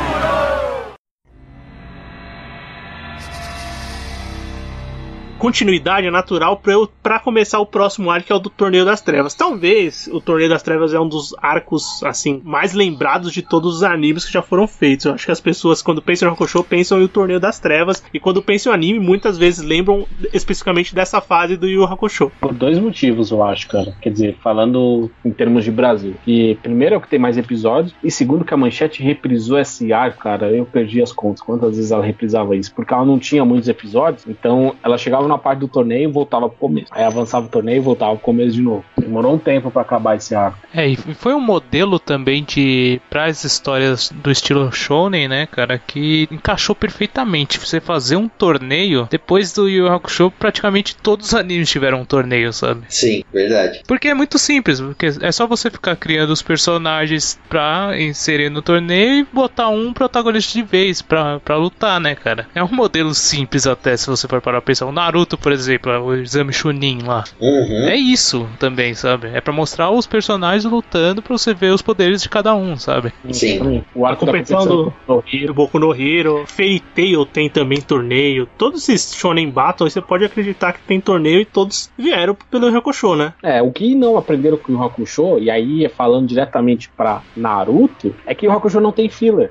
Continuidade natural pra começar o próximo arco, que é o do Torneio das Trevas. Talvez o Torneio das Trevas é um dos arcos, assim, mais lembrados de todos os animes que já foram feitos. Eu acho que as pessoas, quando pensam em Hakusho, pensam em o Torneio das Trevas, e quando pensam em anime, muitas vezes lembram especificamente dessa fase do Yu Hakusho. Por dois motivos, eu acho, cara. Quer dizer, falando em termos de Brasil. E primeiro é o que tem mais episódios, e segundo que a Manchete reprisou esse arco, cara, eu perdi as contas. Quantas vezes ela reprisava isso? Porque ela não tinha muitos episódios, então ela chegava na parte do torneio e voltava pro começo. Aí avançava o torneio e voltava pro começo de novo. Demorou um tempo pra acabar esse arco. E foi um modelo também para as histórias do estilo shonen, né, cara, que encaixou perfeitamente. Você fazer um torneio, depois do Yu Hakusho, praticamente todos os animes tiveram um torneio, sabe? Sim, verdade. Porque é muito simples, porque é só você ficar criando os personagens pra inserir no torneio e botar um protagonista de vez pra lutar, né, cara? É um modelo simples até, se você for parar pra pensar. O Naruto, por exemplo, o Exame Chunin lá. Uhum. É isso também, sabe? É pra mostrar os personagens lutando pra você ver os poderes de cada um, sabe? Sim. O arco da competição do Boku no Hero, Fairy Tail tem também torneio. Todos esses Shonen Battle, você pode acreditar que tem torneio e todos vieram pelo Hakusho, né? O que não aprenderam com o Hakusho, e aí falando diretamente pra Naruto, é que o Hakusho não tem filler.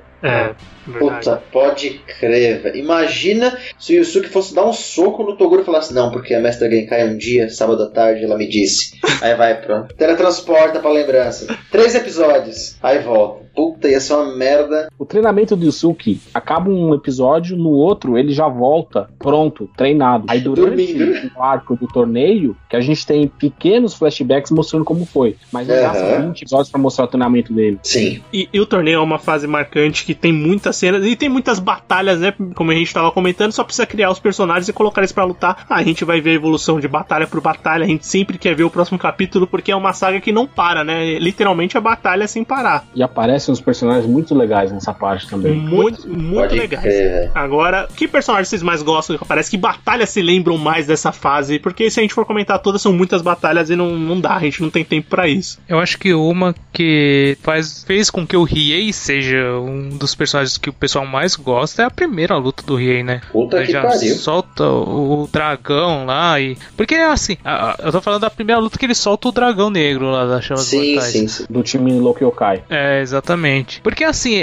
Puta, pode crer, velho. Imagina se o Yusuke fosse dar um soco no Toguro e falasse, não, porque a Mestra Genkai um dia, sábado à tarde, ela me disse. Aí vai, pronto. Teletransporta pra lembrança. 3 episódios. Aí volta. Puta, ia ser uma merda. O treinamento do Yusuke acaba um episódio, no outro ele já volta pronto, treinado. Aí durante o arco do torneio, que a gente tem pequenos flashbacks mostrando como foi. Mas não gasta 20 episódios pra mostrar o treinamento dele. Sim. E o torneio é uma fase marcante que tem muitas cenas e tem muitas batalhas, né? Como a gente tava comentando, só precisa criar os personagens e colocar eles pra lutar. A gente vai ver a evolução de batalha por batalha. A gente sempre quer ver o próximo capítulo, porque é uma saga que não para, né? Literalmente a batalha sem parar. E aparecem uns personagens muito legais nessa parte também. Muito legais. Agora, que personagens vocês mais gostam que aparece? Que batalhas se lembram mais dessa fase? Porque se a gente for comentar todas, são muitas batalhas e não dá, a gente não tem tempo pra isso. Eu acho que uma que fez com que o Riei seja um dos personagens que o pessoal mais gosta é a primeira luta do Riei, né? Puta ele que já pariu. solta o dragão lá e... Porque assim, eu tô falando da primeira luta que ele solta o dragão negro lá das chamas mortais. Sim. Do time Loki Yokai. Exatamente. Exatamente. Porque assim,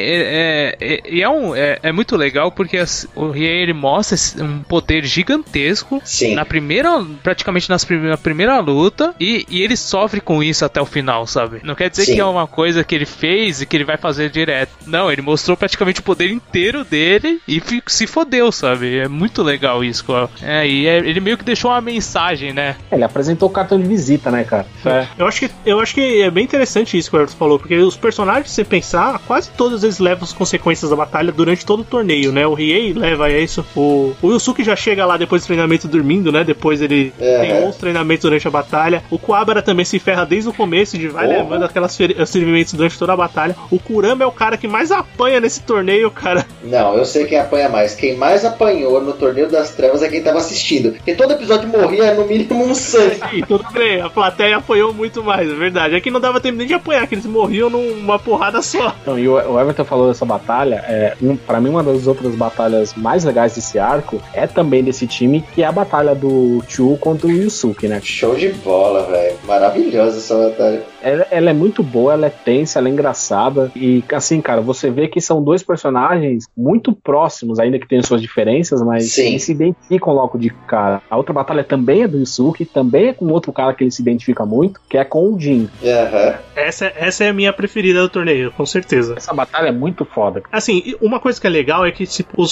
é muito legal porque o Riei, ele mostra um poder gigantesco. Sim. Praticamente na primeira luta, e ele sofre com isso até o final, sabe? Não quer dizer Sim. que é uma coisa que ele fez e que ele vai fazer direto. Não, ele mostrou praticamente o poder inteiro dele e se fodeu, sabe? É muito legal isso. Ele meio que deixou uma mensagem, né? Ele apresentou o cartão de visita, né, cara? Eu acho que é bem interessante isso que o Everton falou, porque os personagens, se você pensar, quase todos eles levam as consequências da batalha durante todo o torneio, né? O Riei leva isso, o Yusuke já chega lá depois do treinamento dormindo, né? Depois ele tem outros treinamentos durante a batalha. O Kuwabara também se ferra desde o começo, vai levando aquelas ferimentos durante toda a batalha. O Kurama é o cara que mais apanha nesse torneio, cara. Não, eu sei quem apanha mais. Quem mais apanhou no Torneio das Trevas é quem tava assistindo. Porque todo episódio morria no mínimo um sangue. Sim, tudo bem. A plateia apanhou muito mais, é verdade. É que não dava tempo nem de apanhar, que eles morriam numa porrada só. Então, e o Everton falou dessa batalha, pra mim uma das outras batalhas mais legais desse arco é também desse time, que é a batalha do Chu contra o Yusuke, né? Show de bola, velho. Maravilhosa essa batalha. Ela é muito boa, ela é tensa, ela é engraçada. E assim, cara, você vê que são dois personagens muito próximos, ainda que tenham suas diferenças, mas eles se identificam logo de cara. A outra batalha também é do Yusuke, também é com outro cara que ele se identifica muito, que é com o Jin. Essa é a minha preferida do torneio, com certeza. Essa batalha é muito foda. Assim, uma coisa que é legal é que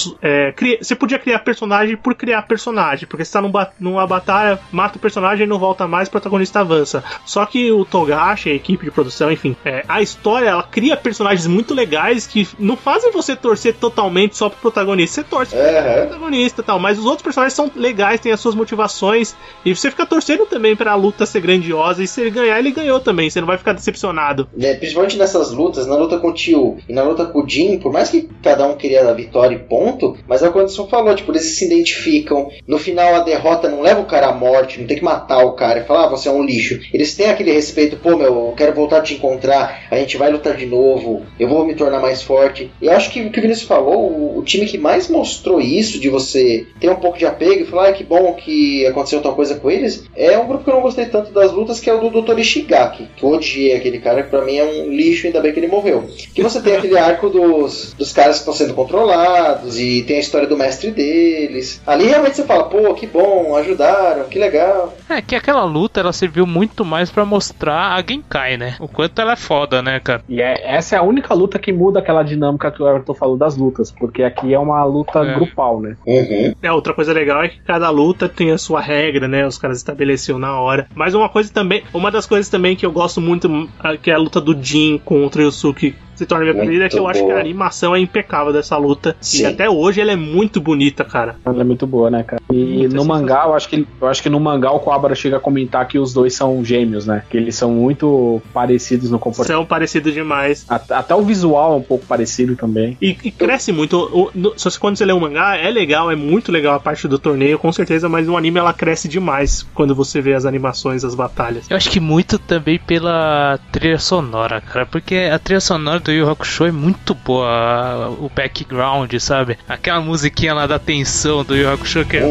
você podia criar personagem por criar personagem, porque você tá numa batalha, mata o personagem e não volta mais, o protagonista avança. Só que o Togashi, a equipe de produção, enfim, a história, ela cria personagens muito legais que não fazem você torcer totalmente só pro protagonista. Você torce pro protagonista e tal, mas os outros personagens são legais, têm as suas motivações, e você fica torcendo também pra luta ser grandiosa, e se ele ganhar, ele ganhou também, você não vai ficar decepcionado. Principalmente nessas lutas, na luta com o Tio e na luta com o Jin, por mais que cada um queria a vitória e ponto, mas é o que o Anderson falou, tipo, eles se identificam, no final a derrota não leva o cara à morte, não tem que matar o cara e falar, você é um lixo. Eles têm aquele respeito, pô, eu quero voltar a te encontrar, a gente vai lutar de novo, eu vou me tornar mais forte. E eu acho que o que o Vinícius falou, o time que mais mostrou isso, de você ter um pouco de apego e falar, que bom que aconteceu tal coisa com eles, é um grupo que eu não gostei tanto das lutas, que é o do Dr. Ishigaki, que eu odiei aquele cara, que pra mim é um lixo, ainda bem que ele morreu. Que você tem aquele arco dos caras que estão sendo controlados, e tem a história do mestre deles. Ali realmente você fala, pô, que bom, ajudaram, que legal. É, que aquela luta, ela serviu muito mais pra mostrar a Genkai, né? O quanto ela é foda, né, cara? E essa é a única luta que muda aquela dinâmica que o Everton falou das lutas, porque aqui é uma luta grupal, né? Outra coisa legal é que cada luta tem a sua regra, né? Os caras estabeleciam na hora. Mas uma das coisas também que eu gosto muito, que é a luta do Jin contra o Yusuke, se torna minha preferida, é que eu acho que a animação é impecável dessa luta. Sim. E até hoje ela é muito bonita, cara. Ela é muito boa, né, cara? E no mangá, eu acho que no mangá o Kuwabara chega a comentar que os dois são gêmeos, né? Que eles são muito parecidos no comportamento. São parecidos demais. Até o visual é um pouco parecido também. E cresce muito. Quando você lê um mangá, é legal, é muito legal a parte do torneio, com certeza, mas no anime ela cresce demais quando você vê as animações, as batalhas. Eu acho que muito também pela trilha sonora, cara, porque a trilha sonora do Yu Yu Hakusho é muito boa, o background, sabe? Aquela musiquinha lá da tensão do Yu Yu Hakusho, que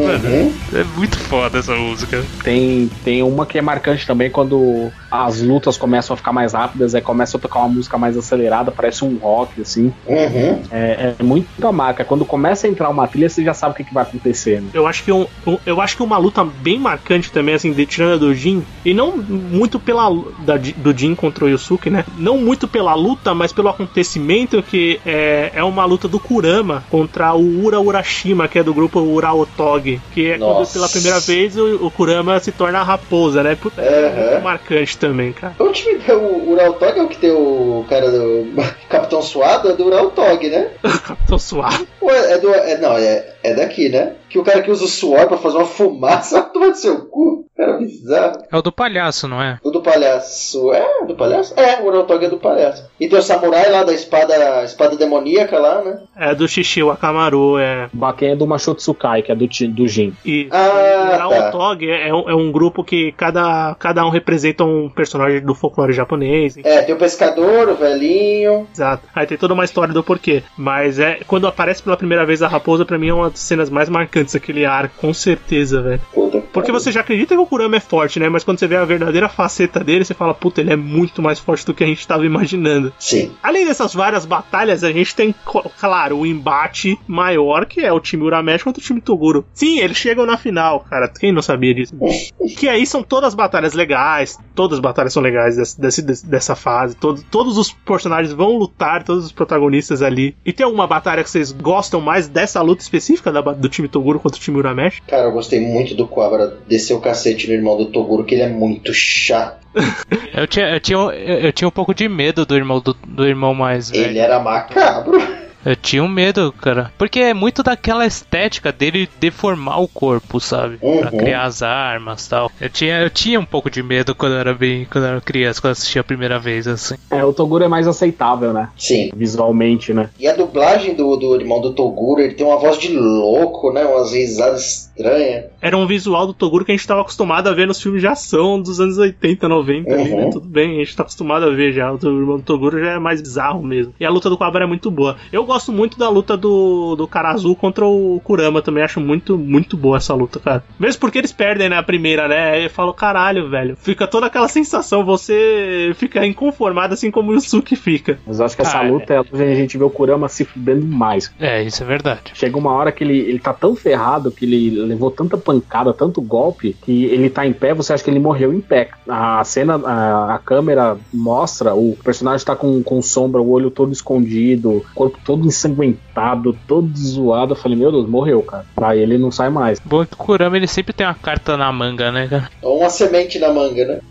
é muito foda essa música. Tem uma que é marcante também, quando as lutas começam a ficar mais rápidas, começa a tocar uma música mais acelerada, parece um rock, assim. É muito a marca. Quando começa a entrar uma trilha, você já sabe o que vai acontecer, né? Eu acho que uma luta bem marcante também, assim, de tirando a do Jin, e não muito do Jin contra o Yusuke, né? Não muito pela luta, mas pelo acontecimento, que é uma luta do Kurama contra o Ura Urashima, que é do grupo Uraotogi, que é quando pela primeira vez o Kurama se torna a raposa, né? Puta, é muito marcante também, cara. O time o Uraotogi é o que tem o cara do Capitão Suado, é do Uraotogi, né? Capitão Suado? É daqui, né? Que o cara que usa o suor pra fazer uma fumaça, toma do seu cu. Cara, bizarro. É o do palhaço, não é? O do palhaço. É, o do palhaço? É, o Uraotogi é do palhaço. E tem o samurai lá da espada demoníaca lá, né? É do Shishi Wakamaru, O Baken é do Machotsukai, que é do Jin. E o Uraotogi é um grupo que cada um representa um personagem do folclore japonês. Tem o pescador, o velhinho. Exato. Aí tem toda uma história do porquê. Mas quando aparece pela primeira vez a raposa, pra mim é uma das cenas mais marcantes antes aquele arco, com certeza, velho. Porque você já acredita que o Kurama é forte, né? Mas quando você vê a verdadeira faceta dele, você fala, puta, ele é muito mais forte do que a gente tava imaginando. Sim. Além dessas várias batalhas, a gente tem, claro, o embate maior, que é o time Urameshi contra o time Toguro. Sim, eles chegam na final, cara. Quem não sabia disso? Que aí são todas batalhas legais. Todas as batalhas são legais dessa fase. Todos os personagens vão lutar, todos os protagonistas ali. E tem alguma batalha que vocês gostam mais dessa luta específica do time Toguro contra o time Urameshi? Cara, eu gostei muito do Kuwabara descer o cacete no irmão do Toguro, que ele é muito chato. Eu tinha um pouco de medo do irmão mais velho. Ele era macabro. Eu tinha um medo, cara. Porque é muito daquela estética dele deformar o corpo, sabe? Pra criar as armas e tal. Eu tinha um pouco de medo quando eu era criança, quando eu assistia a primeira vez, assim. O Toguro é mais aceitável, né? Sim. Visualmente, né? E a dublagem do irmão do Toguro, ele tem uma voz de louco, né? Umas risadas estranhas. Era um visual do Toguro que a gente tava acostumado a ver nos filmes de ação dos anos 80, 90 ali, né? Tudo bem, a gente tá acostumado a ver já. O irmão do Toguro já é mais bizarro mesmo. E a luta do Kuwabara é muito boa. Eu gosto muito da luta do cara azul contra o Kurama também. Acho muito, muito boa essa luta, cara. Mesmo porque eles perdem, né, a primeira, né? Aí eu falo, caralho, velho. Fica toda aquela sensação, você fica inconformado assim como o Yusuke fica. Mas eu acho que essa luta, a gente vê o Kurama se fudendo mais. Isso é verdade. Chega uma hora que ele tá tão ferrado, que ele levou tanta pancada, tanto golpe, que ele tá em pé, você acha que ele morreu em pé. A cena, a câmera mostra, o personagem tá com sombra, o olho todo escondido, o corpo todo ensanguentado, todo zoado. Eu falei, meu Deus, morreu, cara. Aí ele não sai mais. Bom, o Kurama, ele sempre tem uma carta na manga, né, cara? Ou uma semente na manga, né?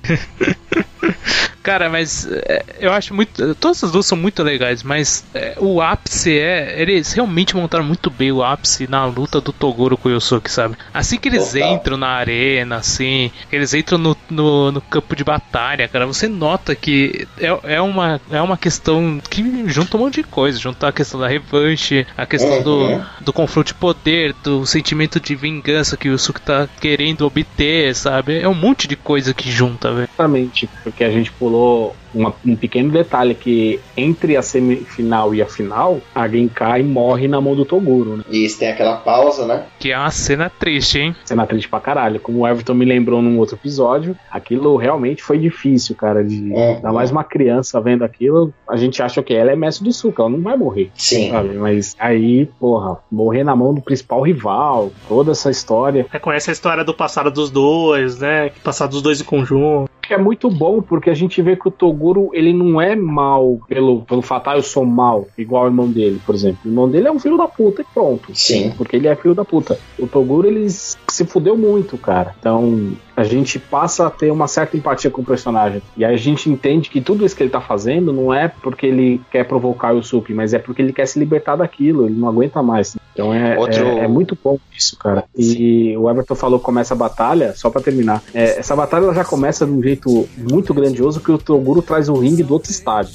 Cara, mas eu acho muito... Todas as duas são muito legais, mas o ápice eles realmente montaram muito bem o ápice na luta do Toguro com o Yusuke, sabe? Assim que eles entram na arena, assim, que eles entram no campo de batalha, cara, você nota que é uma questão que junta um monte de coisa. Junta a questão da revanche, a questão do confronto de poder, do sentimento de vingança que o Yusuke tá querendo obter, sabe? É um monte de coisa que junta, velho. Exatamente, porque a gente pulou um pequeno detalhe, que entre a semifinal e a final, a Genkai morre na mão do Toguro, né? E isso tem aquela pausa, né? Que é uma cena triste, hein? Cena triste pra caralho. Como o Everton me lembrou num outro episódio, aquilo realmente foi difícil, cara, ainda mais uma criança vendo aquilo, a gente acha que ela é mestre do Suka, ela não vai morrer. Sim. Sabe? Mas aí, porra, morrer na mão do principal rival, toda essa história. Reconhece a história do passado dos dois, né? Passado dos dois em conjunto. É muito bom, porque a gente vê que o Toguro, ele não é mal pelo fato, eu sou mal, igual o irmão dele, por exemplo. O irmão dele é um filho da puta e pronto. Sim. Porque ele é filho da puta. O Toguro, ele se fudeu muito, cara. Então, a gente passa a ter uma certa empatia com o personagem. E aí a gente entende que tudo isso que ele tá fazendo não é porque ele quer provocar o Yusuke, mas é porque ele quer se libertar daquilo, ele não aguenta mais. Então é muito bom isso, cara. E o Everton falou que começa a batalha, só pra terminar. Essa batalha ela já começa de um jeito muito grandioso, que o Toguro traz o ringue do outro estádio.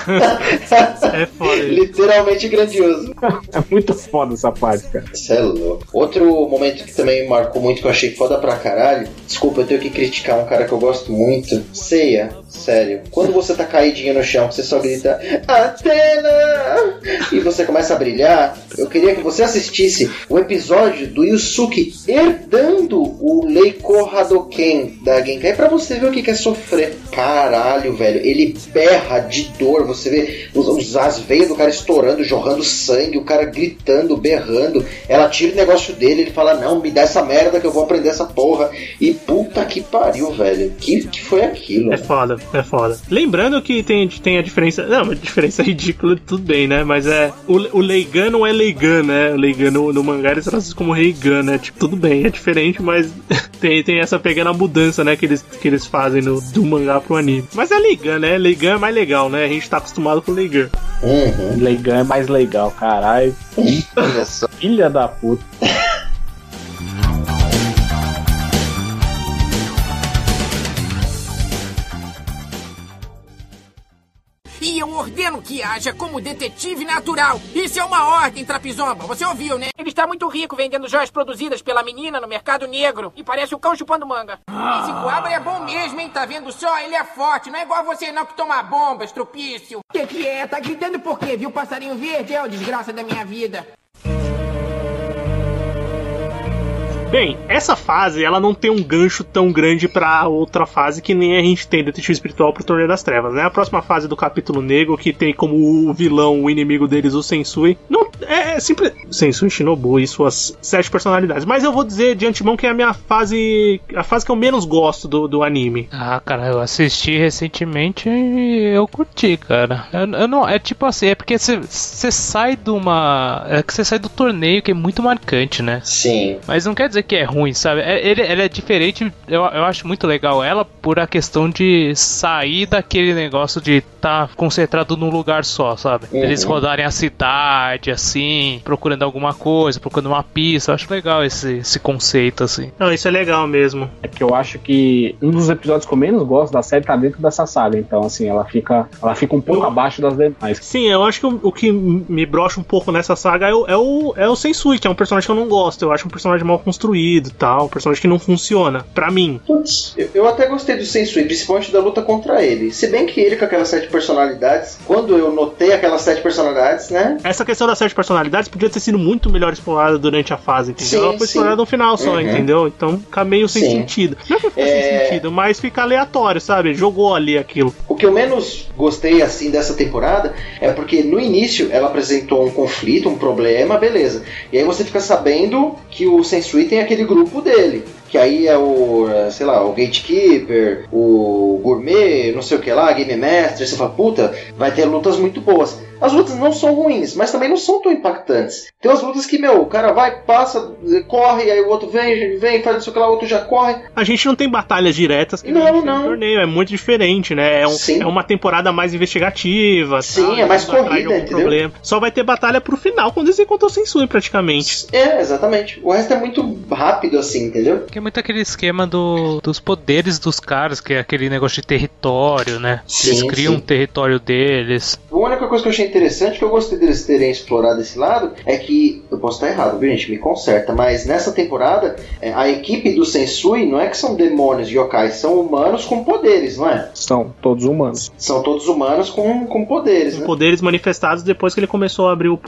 É foda. Literalmente grandioso. É muito foda essa parte, cara. Isso é louco. Outro momento que também marcou muito, que eu achei foda pra caralho. Desculpa, eu tenho que criticar um cara que eu gosto muito. Seiya, sério. Quando você tá caidinho no chão, você só grita Athena! E você começa a brilhar. Eu queria que você assistisse o episódio do Yusuke herdando o Leiko Hadoken da Genkai pra você ver o que é sofrer. Caralho, velho. Ele berra de dor. Você vê as veias do cara estourando, jorrando sangue, o cara gritando, berrando. Ela tira o negócio dele, ele fala, não, me dá essa merda que eu vou aprender essa porra. E puta que pariu, velho. Que foi aquilo? É foda, é foda. Lembrando que tem a diferença... Não, uma diferença ridícula, tudo bem, né? Mas o Leigan não é Leigan, né? O Leigan no mangá eles trazem como Reigan, né? Tipo, tudo bem, é diferente, mas tem essa pequena mudança, né? Que eles fazem do mangá pro anime. Mas é Leigan, né? Leigan é mais legal, né? A gente tá acostumado com Leigan. Leigan é mais legal, caralho. Olha só. Filha da puta. E eu ordeno que haja como detetive natural. Isso é uma ordem, Trapizomba. Você ouviu, né? Ele está muito rico vendendo joias produzidas pela menina no mercado negro. E parece o cão chupando manga. Esse Kuwabara é bom mesmo, hein? Tá vendo só? Ele é forte. Não é igual a você não que toma bomba, estrupício. Que é? Tá gritando por quê? Viu o passarinho verde? É o desgraça da minha vida. Bem, essa fase, ela não tem um gancho tão grande pra outra fase que nem a gente tem Detetive Espiritual pro Torneio das Trevas, né? A próxima fase do Capítulo Negro, que tem como o vilão, o inimigo deles, o Sensui. Não, é simples... Sensui Shinobu e suas 7 personalidades. Mas eu vou dizer de antemão que é a minha fase... A fase que eu menos gosto do anime. Ah, cara, eu assisti recentemente e eu curti, cara. Eu não... É tipo assim, é porque você sai de uma... É que você sai do torneio, que é muito marcante, né? Sim. Mas não quer dizer que é ruim, sabe? Ela é diferente, eu acho muito legal ela por a questão de sair daquele negócio de estar concentrado num lugar só, sabe? Eles rodarem a cidade, assim, procurando alguma coisa, procurando uma pista. Eu acho legal esse conceito, assim. Não, isso é legal mesmo. É que eu acho que um dos episódios que eu menos gosto da série tá dentro dessa saga, então assim, ela fica um pouco abaixo das demais. Sim, eu acho que o que me brocha um pouco nessa saga é o Sensui, que é um personagem que eu não gosto. Eu acho um personagem mal construído e tal, um personagem que não funciona, pra mim. Putz, eu até gostei do Sensui, principalmente da luta contra ele. Se bem que ele com aquelas 7 personalidades, quando eu notei aquelas 7 personalidades, né? Essa questão das 7 personalidades podia ter sido muito melhor explorada durante a fase, entendeu? Sim, ela foi explorada no final só, entendeu? Então fica meio sem sentido. Não é que fica sem sentido, mas fica aleatório, sabe? Jogou ali aquilo. O que eu menos gostei, assim, dessa temporada é porque no início ela apresentou um conflito, um problema, beleza. E aí você fica sabendo que o Sensui tem aquele grupo dele. Que aí é o, sei lá, o Gatekeeper, o Gourmet, não sei o que lá, Game Master. Você fala, puta, vai ter lutas muito boas. As lutas não são ruins, mas também não são tão impactantes. Tem umas lutas que, o cara vai, passa, corre, aí o outro vem, faz não sei o que lá, o outro já corre. A gente não tem batalhas diretas que não. No torneio, é muito diferente, né? É uma temporada mais investigativa. Sim, tá? É mais corrida, entendeu? Problema. Só vai ter batalha pro final, quando eles encontram o Sensui, praticamente. É, exatamente. O resto é muito rápido, assim, entendeu? Que é muito aquele esquema dos poderes dos caras, que é aquele negócio de território, né? Eles criam um território deles. A única coisa que eu achei interessante, que eu gostei deles terem explorado esse lado, é que, eu posso estar errado, viu, gente? Me conserta, mas nessa temporada, a equipe do Sensui não é que são demônios e yokais, são humanos com poderes, não é? São todos humanos. São todos humanos com poderes, né? Poderes manifestados depois que ele começou a abrir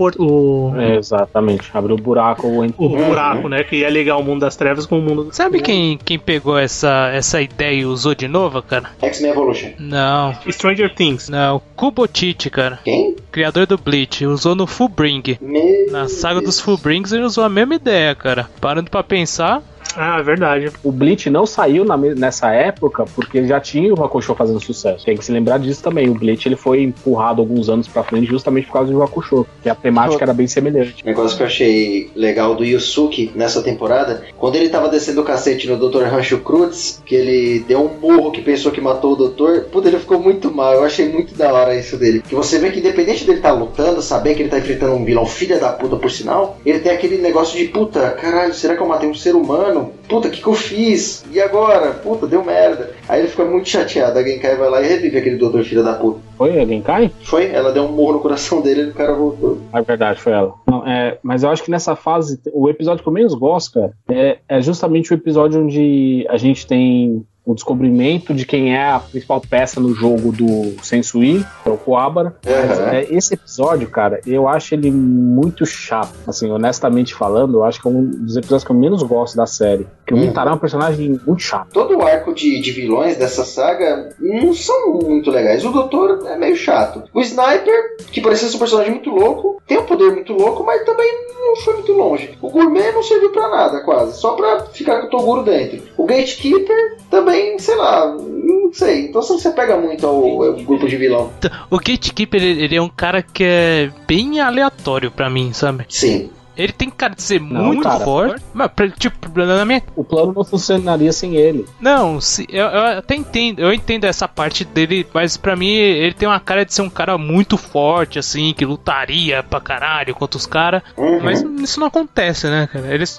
exatamente, abriu o buraco. O buraco, né? Que ia ligar o mundo das trevas com o mundo... Sabe quem pegou essa ideia e usou de novo, cara? X-Men Evolution. Não. Stranger Things. Não, Kubotichi, cara. Quem? Criador do Bleach, usou no Fullbring. Na saga dos Fullbrings ele usou a mesma ideia, cara. Parando pra pensar... Ah, é verdade. O Bleach não saiu nessa época porque já tinha o Hakusho fazendo sucesso. Tem que se lembrar disso também. O Bleach ele foi empurrado alguns anos pra frente justamente por causa do Hakusho, que a temática era bem semelhante. O negócio que eu achei legal do Yusuke nessa temporada, quando ele tava descendo o cacete no Dr. Rancho Cruz, que ele deu um murro que pensou que matou o doutor, puta, ele ficou muito mal. Eu achei muito da hora isso dele. Que você vê que independente dele tá lutando, saber que ele tá enfrentando um vilão filha da puta por sinal, ele tem aquele negócio de puta, caralho, será que eu matei um ser humano? Puta, o que eu fiz? E agora? Puta, deu merda. Aí ele fica muito chateado. A Genkai vai lá e revive aquele doutor filho da puta. Foi a Genkai? Foi, ela deu um murro no coração dele e o cara voltou. É verdade, foi ela. Não, mas eu acho que nessa fase, o episódio que eu menos gosto, cara, é justamente o episódio onde a gente tem o descobrimento de quem é a principal peça no jogo do Sensui, que é o Kuwabara. Esse episódio, cara, eu acho ele muito chato. Assim, honestamente falando, eu acho que é um dos episódios que eu menos gosto da série. Porque o Mintaro é um personagem muito chato. Todo o arco de vilões dessa saga não são muito legais. O Doutor é meio chato. O Sniper, que parecia ser um personagem muito louco, tem um poder muito louco, mas também não foi muito longe. O Gourmet não serviu pra nada, quase. Só pra ficar com o Toguro dentro. O Gatekeeper também, sei lá, não sei. Então você pega muito ao grupo de vilão. O Gatekeeper, ele é um cara que é bem aleatório pra mim, sabe? Sim. Ele tem cara de ser muito forte, mas tipo, na minha... O plano não funcionaria sem ele. Não, eu até entendo, eu entendo essa parte dele, mas pra mim ele tem uma cara de ser um cara muito forte, assim, que lutaria pra caralho contra os caras, mas isso não acontece, né, cara? Ele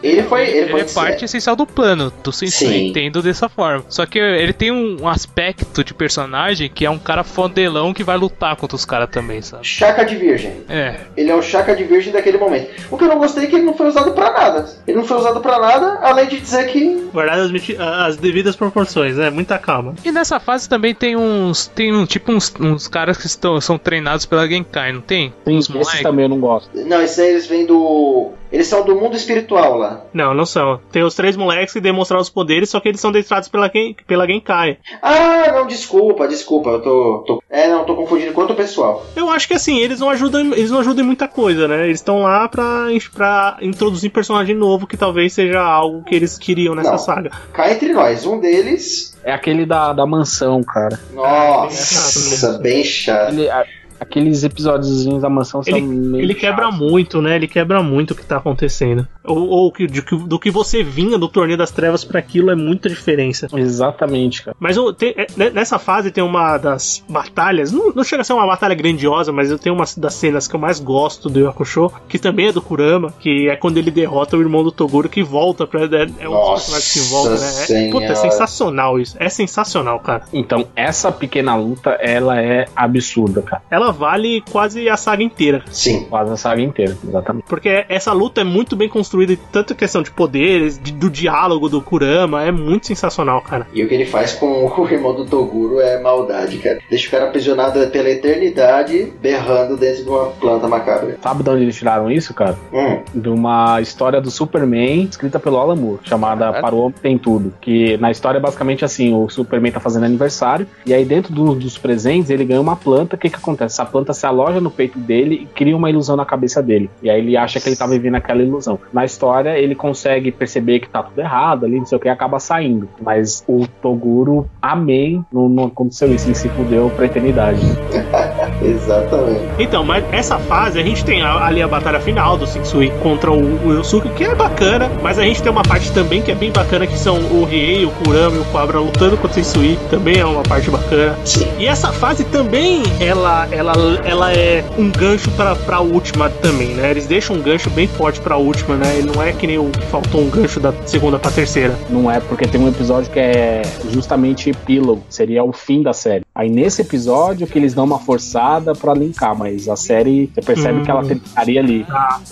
é parte essencial do plano, do Sensui, eu entendo dessa forma. Só que ele tem um aspecto de personagem que é um cara fodelão que vai lutar contra os caras também, sabe? Chaka de virgem. É. Ele é o Chaka de virgem daquele momento. O que eu não gostei é que ele não foi usado pra nada. Ele não foi usado pra nada, além de dizer que... Guardar as devidas proporções, né? Muita calma. E nessa fase também tem uns caras que são treinados pela Genkai, não tem? Sim, esses também eu não gosto. Não, esses aí eles vêm do Eles são do mundo espiritual lá. Não são. Tem os 3 moleques que demonstraram os poderes, só que eles são deitados pela Genkai. Ah, não, desculpa. Eu tô confundindo com outro pessoal. Eu acho que assim, eles não ajudam em muita coisa, né? Eles estão lá pra introduzir personagem novo, que talvez seja algo que eles queriam nessa saga. Cá entre nós, um deles... É aquele da mansão, cara. Nossa, bem chato. Aqueles episódios da mansão são meio ele quebra chatos. muito, né? Ele quebra muito o que tá acontecendo. Do que você vinha do Torneio das Trevas pra aquilo é muita diferença. Exatamente, cara. Mas nessa fase tem uma das batalhas, não chega a ser uma batalha grandiosa, mas eu tenho uma das cenas que eu mais gosto do Yu Hakusho, que também é do Kurama, que é quando ele derrota o irmão do Toguro, que volta pra... É um dos personagens que volta, né? É sensacional isso. É sensacional, cara. Então, essa pequena luta, ela é absurda, cara. Ela vale quase a saga inteira. Sim. Quase a saga inteira, exatamente. Porque essa luta é muito bem construída, tanto questão de poderes, do diálogo do Kurama, é muito sensacional, cara. E o que ele faz com o irmão do Toguro é maldade, cara. Deixa o cara aprisionado pela eternidade, berrando dentro de uma planta macabra. Sabe de onde eles tiraram isso, cara? De uma história do Superman, escrita pelo Alan Moore, chamada Para o Homem Tem Tudo. Que na história é basicamente assim, o Superman tá fazendo aniversário, e aí dentro dos presentes ele ganha uma planta. O que acontece? Essa planta se aloja no peito dele e cria uma ilusão na cabeça dele. E aí ele acha que ele tá vivendo aquela ilusão. Na história, ele consegue perceber que tá tudo errado ali, não sei o que, e acaba saindo. Mas o Toguro, amém, não aconteceu isso, ele se fudeu pra eternidade. Exatamente. Então, mas essa fase, a gente tem ali a batalha final do Shinsuke contra o Yosuke, que é bacana, mas a gente tem uma parte também que é bem bacana, que são o Riei, o Kurama e o Quabra lutando contra o Shinsuke, também é uma parte bacana. Sim. E essa fase também, ela é um gancho pra última também, né? Eles deixam um gancho bem forte pra última, né? E não é que nem o que faltou um gancho da segunda pra terceira. Não é, porque tem um episódio que é justamente epílogo, seria o fim da série. Aí nesse episódio que eles dão uma forçada pra linkar, mas a série, você percebe que ela terminaria ali.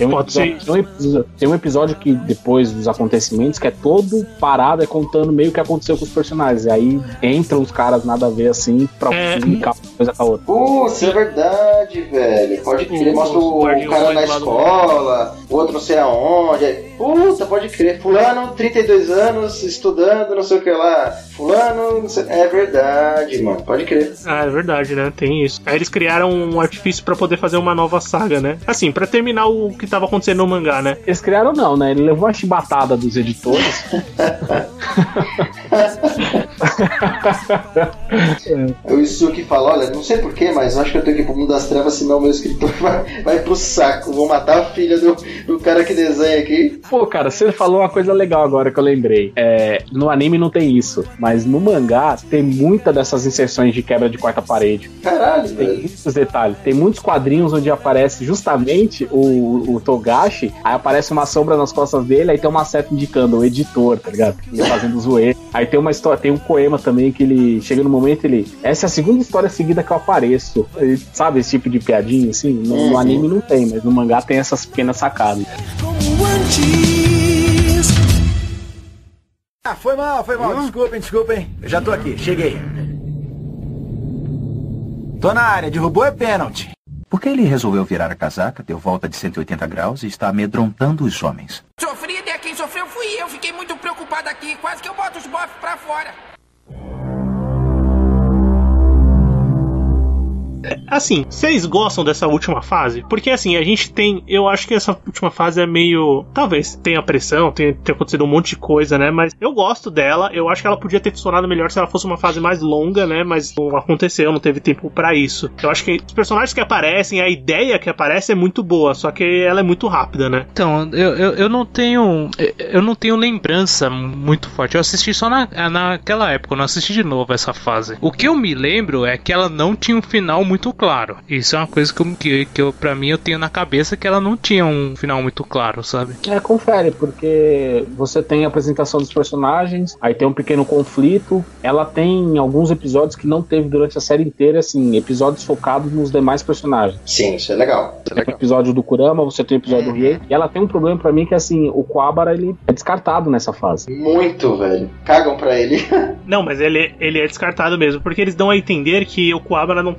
Tem um episódio que depois dos acontecimentos que é todo parado, é contando meio o que aconteceu com os personagens. E aí entram os caras nada a ver assim pra linkar uma coisa com a outra. Isso é verdade, velho. Pode crer, mostra o cara na escola, o outro não sei aonde. Puta, pode crer. Fulano, 32 anos, estudando, não sei o que lá. Fulano, não sei... É verdade, mano. Pode crer. Ah, é verdade, né? Tem isso. Aí eles criaram um artifício pra poder fazer uma nova saga, né? Assim, pra terminar o que tava acontecendo no mangá, né? Eles criaram não, né? Ele levou uma chibatada dos editores. O Yusuke fala, olha, não sei porquê, mas acho que eu tenho que ir pro mundo das trevas, senão meu escritor vai pro saco. Vou matar a filha do cara que desenha aqui. Pô, cara, você falou uma coisa legal agora que eu lembrei. No anime não tem isso, mas no mangá tem muita dessas inserções de quebra de quarta parede. Caralho, tem muitos detalhes. Tem muitos quadrinhos onde aparece justamente o Togashi, aí aparece uma sombra nas costas dele, aí tem uma seta indicando o editor, tá ligado? Ele fazendo zoeira. Aí tem uma história, tem um poema também que ele chega no momento essa é a segunda história seguida que eu apareço. Sabe esse tipo de piadinha assim? No anime não tem, mas no mangá tem essas pequenas sacadas. Foi mal. Desculpem. Eu já tô aqui, cheguei. Tô na área, derrubou é pênalti. Por que ele resolveu virar a casaca, deu volta de 180 graus e está amedrontando os homens? Sofri, quem sofreu fui eu. Fiquei muito preocupado aqui. Quase que eu boto os bofs pra fora. Assim, vocês gostam dessa última fase? Porque assim, a gente tem... Eu acho que essa última fase é meio... Talvez tenha pressão, tenha acontecido um monte de coisa, né? Mas eu gosto dela. Eu acho que ela podia ter funcionado melhor se ela fosse uma fase mais longa, né? Mas não aconteceu, não teve tempo pra isso. Eu acho que os personagens que aparecem, a ideia que aparece é muito boa, só que ela é muito rápida, né? Então, eu não tenho lembrança muito forte. Eu assisti só naquela época, eu não assisti de novo essa fase. O que eu me lembro é que ela não tinha um final muito claro. Isso é uma coisa que eu pra mim eu tenho na cabeça, que ela não tinha um final muito claro, sabe? Confere, porque você tem a apresentação dos personagens, aí tem um pequeno conflito, ela tem alguns episódios que não teve durante a série inteira, assim, episódios focados nos demais personagens. Sim, isso é legal. Tem o episódio do Kurama, você tem o episódio do Riei, e ela tem um problema pra mim que, assim, o Kuwabara, ele é descartado nessa fase. Muito, velho. Cagam pra ele. Não, mas ele é descartado mesmo, porque eles dão a entender que o Kuwabara não tem força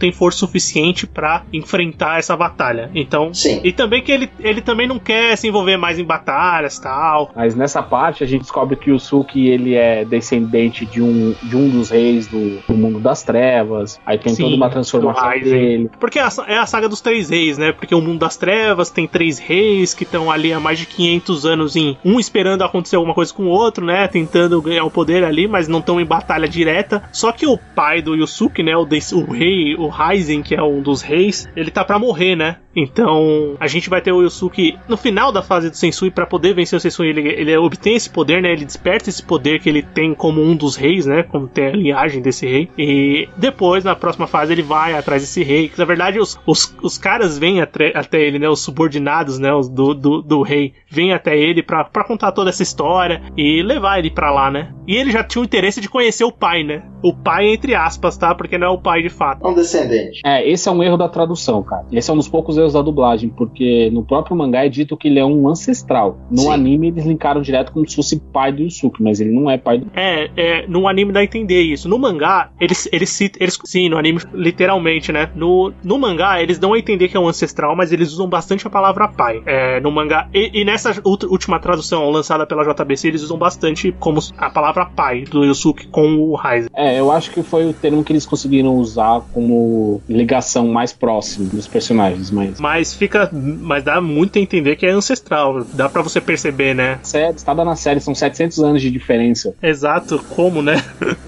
suficiente pra enfrentar essa batalha. Então, Sim. E também que ele também não quer se envolver mais em batalhas e tal. Mas nessa parte a gente descobre que o Yusuke, ele é descendente de um dos reis do mundo das trevas. Aí tem toda uma transformação dele. Porque é a saga dos 3 reis, né? Porque o mundo das trevas tem 3 reis que estão ali há mais de 500 anos esperando acontecer alguma coisa com o outro, né? Tentando ganhar o poder ali, mas não estão em batalha direta. Só que o pai do Yusuke, né? O rei, o Raizen, que é um dos reis, ele tá pra morrer, né? Então a gente vai ter o Yusuke no final da fase do Sensui. Pra poder vencer o Sensui, ele obtém esse poder, né? Ele desperta esse poder que ele tem como um dos reis, né? Como tem a linhagem desse rei. E depois, na próxima fase, ele vai atrás desse rei. Que na verdade os caras vêm até ele, né? Os subordinados, né? Os do rei vêm até ele pra contar toda essa história e levar ele pra lá, né? E ele já tinha o interesse de conhecer o pai, né? O pai, entre aspas, tá? Porque não é o pai de fato. É um descendente. Esse é um erro da tradução, cara. Esse é um dos poucos erros da dublagem, porque no próprio mangá é dito que ele é um ancestral. No anime eles linkaram direto como se fosse pai do Yusuke, mas ele não é pai do... No anime dá a entender isso. No mangá, eles sim, no anime literalmente, né? No mangá, eles dão a entender que é um ancestral, mas eles usam bastante a palavra pai. No mangá, e nessa última tradução lançada pela JBC, eles usam bastante como a palavra pai do Yusuke com o Raizen. Eu acho que foi o termo que eles conseguiram usar como ligação mais próxima dos personagens, mas dá muito a entender que é ancestral. Dá pra você perceber, né? Estava na série, são 700 anos de diferença. Exato, como, né?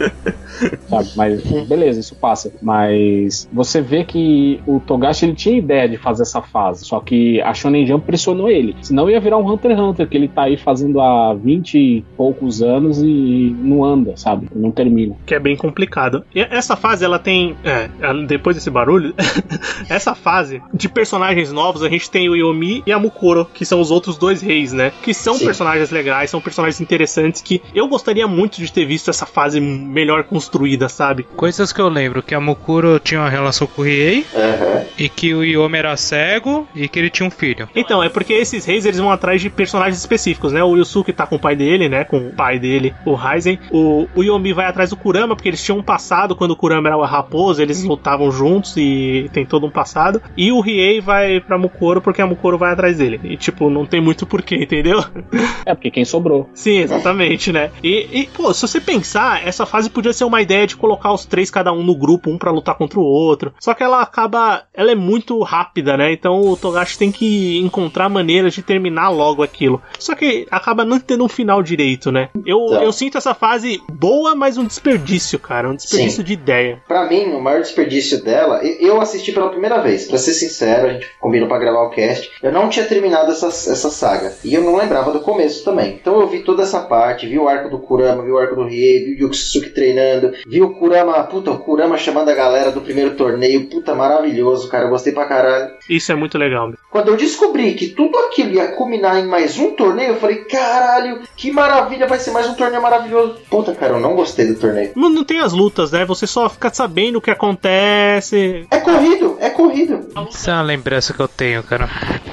Sabe, mas beleza, isso passa. Mas você vê que o Togashi, ele tinha ideia de fazer essa fase, só que a Shonen Jump pressionou ele. Senão ia virar um Hunter x Hunter, que ele tá aí fazendo há 20 e poucos anos e não anda, sabe? Não termina. Que é bem complicado. E essa fase, ela tem... depois desse barulho, essa fase de personagens novos, a gente tem o Yomi e a Mukuro, que são os outros 2 reis, né? Que são personagens legais, são personagens interessantes, que eu gostaria muito de ter visto essa fase melhor construída, sabe? Coisas que eu lembro, que a Mukuro tinha uma relação com o Riei, e que o Yomi era cego, e que ele tinha um filho. Então, é porque esses reis, eles vão atrás de personagens específicos, né? O Yusuke tá com o pai dele, né? Com o pai dele, o Raizen. O Yomi vai atrás do Kurama, porque eles tinham um passado, quando o Kurama era a raposa, eles lutavam juntos e tem todo um passado. E o Riei vai pra Mukuro, porque a Mukuro vai atrás dele. E, tipo, não tem muito porquê, entendeu? Porque quem sobrou. Sim, exatamente, né? E, pô, se você pensar, essa fase podia ser uma ideia de colocar os 3 cada um no grupo, um pra lutar contra o outro. Só que ela é muito rápida, né? Então o Togashi tem que encontrar maneiras de terminar logo aquilo. Só que acaba não tendo um final direito, né? Eu sinto essa fase boa, mas um desperdício, cara. Um desperdício de ideia. Pra mim, o maior desperdício dela, eu assisti pela primeira vez. Pra ser sincero, a gente combinou pra gravar o cast. Eu não tinha terminado essa saga. E eu não lembrava do começo também. Então eu vi toda essa parte, vi o arco do Kurama, vi o arco do Riei, vi o Yusuke treinando, vi o Kurama chamando a galera do primeiro torneio. Puta, maravilhoso, cara. Eu gostei pra caralho. Isso é muito legal, meu. Quando eu descobri que tudo aquilo ia culminar em mais um torneio, eu falei, caralho, que maravilha, vai ser mais um torneio maravilhoso. Puta, cara, eu não gostei do torneio. Não tem as lutas, né? Você só fica sabendo o que acontece. É corrido. Isso é uma lembrança que eu tenho, cara.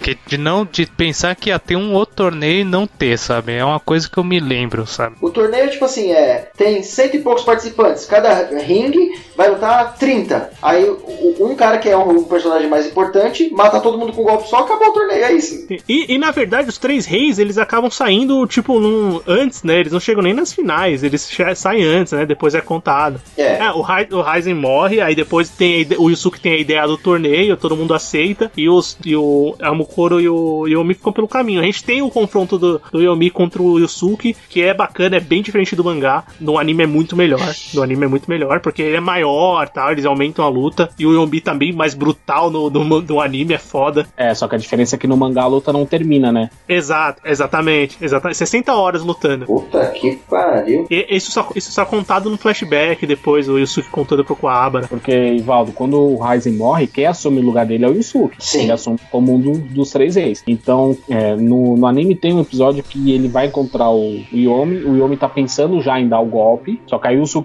De pensar que ia ter um outro torneio e não ter, sabe? É uma coisa que eu me lembro, sabe? O torneio, tipo assim, tem 100 e poucos participantes. Cada ringue vai lutar 30. Aí um cara que é um personagem mais importante mata todo mundo com um golpe só, acabou o torneio, é isso. E na verdade, os 3 reis, eles acabam saindo, tipo, antes, né? Eles não chegam nem nas finais, eles saem antes, né? Depois é contado. O Raizen morre, aí depois o Yusuke tem a ideia do torneio, todo mundo aceita, e a Mukuro e o Yomi ficam pelo caminho. A gente tem o confronto do Yomi contra o Yusuke, que é bacana, é bem diferente do mangá. No anime é muito melhor. Porque ele é maior, tá? Eles aumentam a luta. E o Yomi também mais brutal no anime, é foda. Só que a diferença é que no mangá a luta não termina, né? Exatamente. 60 horas lutando. Puta que pariu. E isso só contado no flashback depois, o Yusuke contando pro Kuwabara. Porque, Ivaldo, quando o Raizen morre, quem assume o lugar dele é o Yusuke. Sim. Ele assume como um dos 3 reis. Então, no anime tem um episódio que ele vai encontrar o Yomi tá pensando já em dar o golpe, só que aí o Yusuke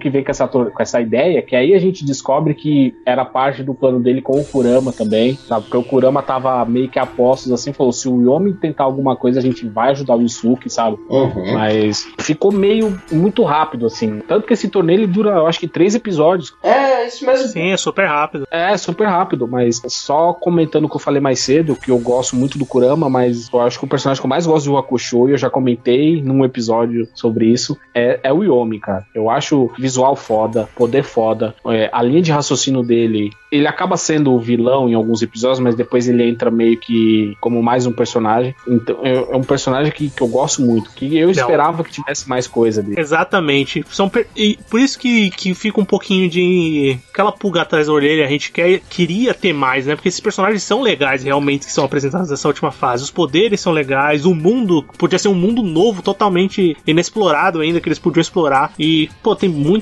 que vem com essa ideia, que aí a gente descobre que era parte do plano dele com o Kurama também, sabe? Porque o Kurama tava meio que a postos, assim, falou, se o Yomi tentar alguma coisa, a gente vai ajudar o Yusuke, sabe? Mas ficou meio muito rápido, assim. Tanto que esse torneio ele dura, eu acho que 3 episódios. É, isso mesmo. Sim, é super rápido. É, super rápido, mas só comentando o que eu falei mais cedo, que eu gosto muito do Kurama, mas eu acho que o personagem que eu mais gosto do Hakusho, e eu já comentei num episódio sobre isso, é o Yomi, cara. Eu acho visual foda, poder foda, a linha de raciocínio dele, ele acaba sendo o vilão em alguns episódios, mas depois ele entra meio que como mais um personagem. Então, é um personagem que eu gosto muito, que eu esperava que tivesse mais coisa dele. Exatamente. E por isso que fica um pouquinho de aquela pulga atrás da orelha, a gente queria ter mais, né? Porque esses personagens são legais realmente que são apresentados nessa última fase. Os poderes são legais, o mundo podia ser um mundo novo, totalmente inexplorado ainda, que eles podiam explorar. E, pô,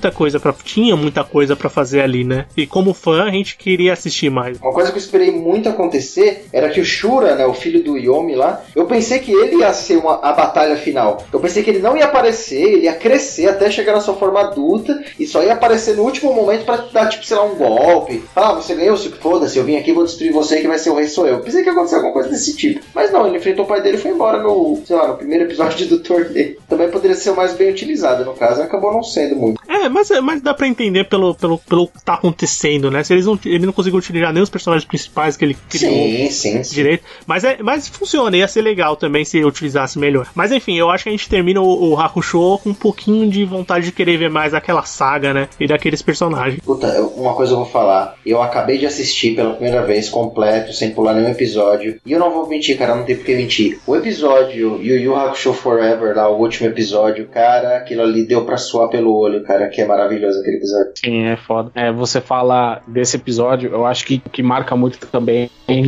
tinha muita coisa pra fazer ali, né? E como fã, a gente queria assistir mais. Uma coisa que eu esperei muito acontecer era que o Shura, né, o filho do Yomi lá, eu pensei que ele ia ser a batalha final. Eu pensei que ele não ia aparecer, ele ia crescer até chegar na sua forma adulta e só ia aparecer no último momento pra dar, tipo, sei lá, um golpe. Você ganhou, foda-se, eu vim aqui, vou destruir você, que vai ser o rei sou eu. Pensei que ia acontecer alguma coisa desse tipo. Mas não, ele enfrentou o pai dele e foi embora no primeiro episódio do torneio. Também poderia ser o mais bem utilizado, no caso, acabou não sendo muito. Mas dá pra entender pelo que tá acontecendo, né? Se ele não conseguiu utilizar nem os personagens principais que ele criou direito. Mas funciona, ia ser legal também se utilizasse melhor. Mas enfim, eu acho que a gente termina o Hakusho com um pouquinho de vontade de querer ver mais aquela saga, né? E daqueles personagens. Puta, uma coisa eu vou falar. Eu acabei de assistir pela primeira vez, completo, sem pular nenhum episódio. E eu não vou mentir, cara, não tem por que mentir. O episódio Yu Yu Hakusho Forever, lá, o último episódio, cara, aquilo ali deu pra suar pelo olho, cara, que é maravilhoso aquele episódio. Sim, é foda. Você fala desse episódio, eu acho que o que marca muito também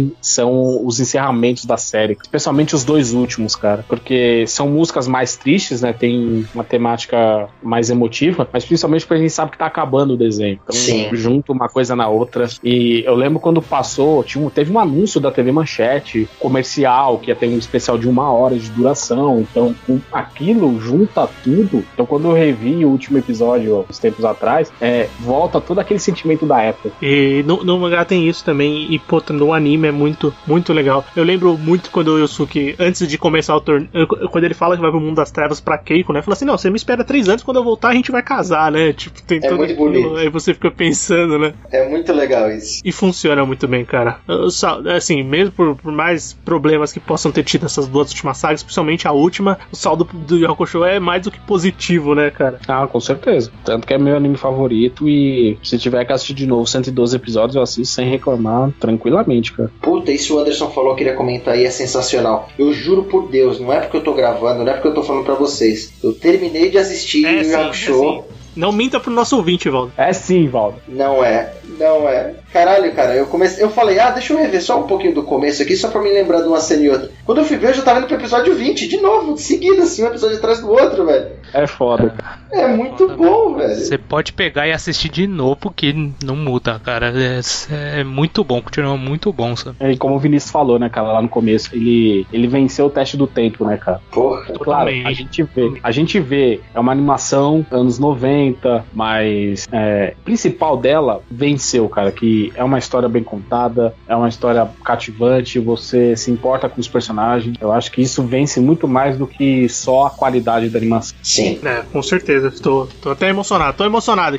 são os encerramentos da série, especialmente os 2 últimos, cara, porque são músicas mais tristes, né, tem uma temática mais emotiva, mas principalmente porque a gente sabe que tá acabando o desenho, então junto uma coisa na outra. E eu lembro quando passou, teve um anúncio da TV Manchete, comercial, que ia ter um especial de 1 hora de duração, então aquilo junta tudo. Então quando eu revi o último episódio uns tempos atrás, volta todo aquele sentimento da época. E no mangá tem isso também, e pô, no anime é muito, muito legal. Eu lembro muito quando o Yusuke, antes de começar o torneio, quando ele fala que vai pro mundo das trevas pra Keiko, né, fala assim, não, você me espera 3 anos, quando eu voltar a gente vai casar, né, tipo, tem todo muito aquilo, bonito. Aí você fica pensando, né. É muito legal isso. E funciona muito bem, cara. Assim, mesmo por mais problemas que possam ter tido essas 2 últimas sagas, principalmente a última, o saldo do Yu Hakusho é mais do que positivo, né, cara? Ah, com certeza. Tanto que é meu anime favorito e se tiver que assistir de novo 112 episódios, eu assisto sem reclamar tranquilamente, cara. Puta, isso o Anderson falou, eu queria comentar aí, é sensacional. Eu juro por Deus, não é porque eu tô gravando, não é porque eu tô falando pra vocês. Eu terminei de assistir Yu Yu Hakusho. Não minta pro nosso ouvinte, Valdo. É sim, Valdo. Não é. Caralho, cara, eu falei, deixa eu rever só um pouquinho do começo aqui, só pra me lembrar de uma cena e outra. Quando eu fui ver, eu já tava indo pro episódio 20, de novo, de seguida, assim, um episódio atrás do outro, velho. É foda. É muito bom, velho. Você pode pegar e assistir de novo, que não muda, cara. É muito bom, continua muito bom, sabe? E como o Vinícius falou, né, cara, lá no começo, ele venceu o teste do tempo, né, cara? Porra. Claro, a gente vê, é uma animação anos 90, mas o principal dela venceu, cara, que é uma história bem contada, é uma história cativante, você se importa com os personagens. Eu acho que isso vence muito mais do que só a qualidade da animação. Sim. Com certeza. Tô até emocionado. Tô emocionado.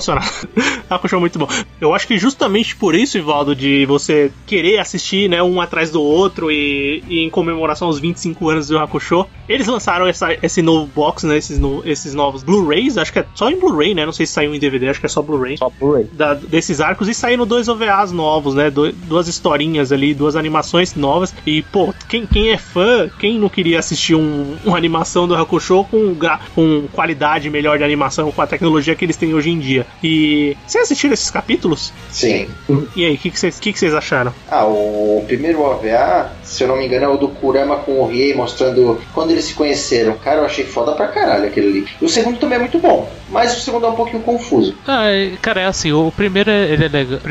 Hakusho muito bom. Eu acho que justamente por isso, Ivaldo, de você querer assistir, né, um atrás do outro e em comemoração aos 25 anos do Hakusho, eles lançaram esse novo box, né, esses novos Blu-rays, acho que é só em Blu-ray, né, não sei se saiu em DVD, acho que é só Blu-ray. Só Blu-ray. Desses arcos, e saíram 2 OVAs novos, né, 2 historinhas ali, 2 animações novas, e pô, quem é fã, quem não queria assistir uma animação do Hakusho com qualidade melhor de animação, com a tecnologia que eles têm hoje em dia. E vocês assistiram esses capítulos? Sim. E aí, o que vocês acharam? O primeiro OVA, se eu não me engano, é o do Kurama com o Riei, mostrando quando eles se conheceram. Cara, eu achei foda pra caralho aquele ali. O segundo também é muito bom, mas Mas o segundo é um pouquinho confuso. Cara, é assim, o primeiro ele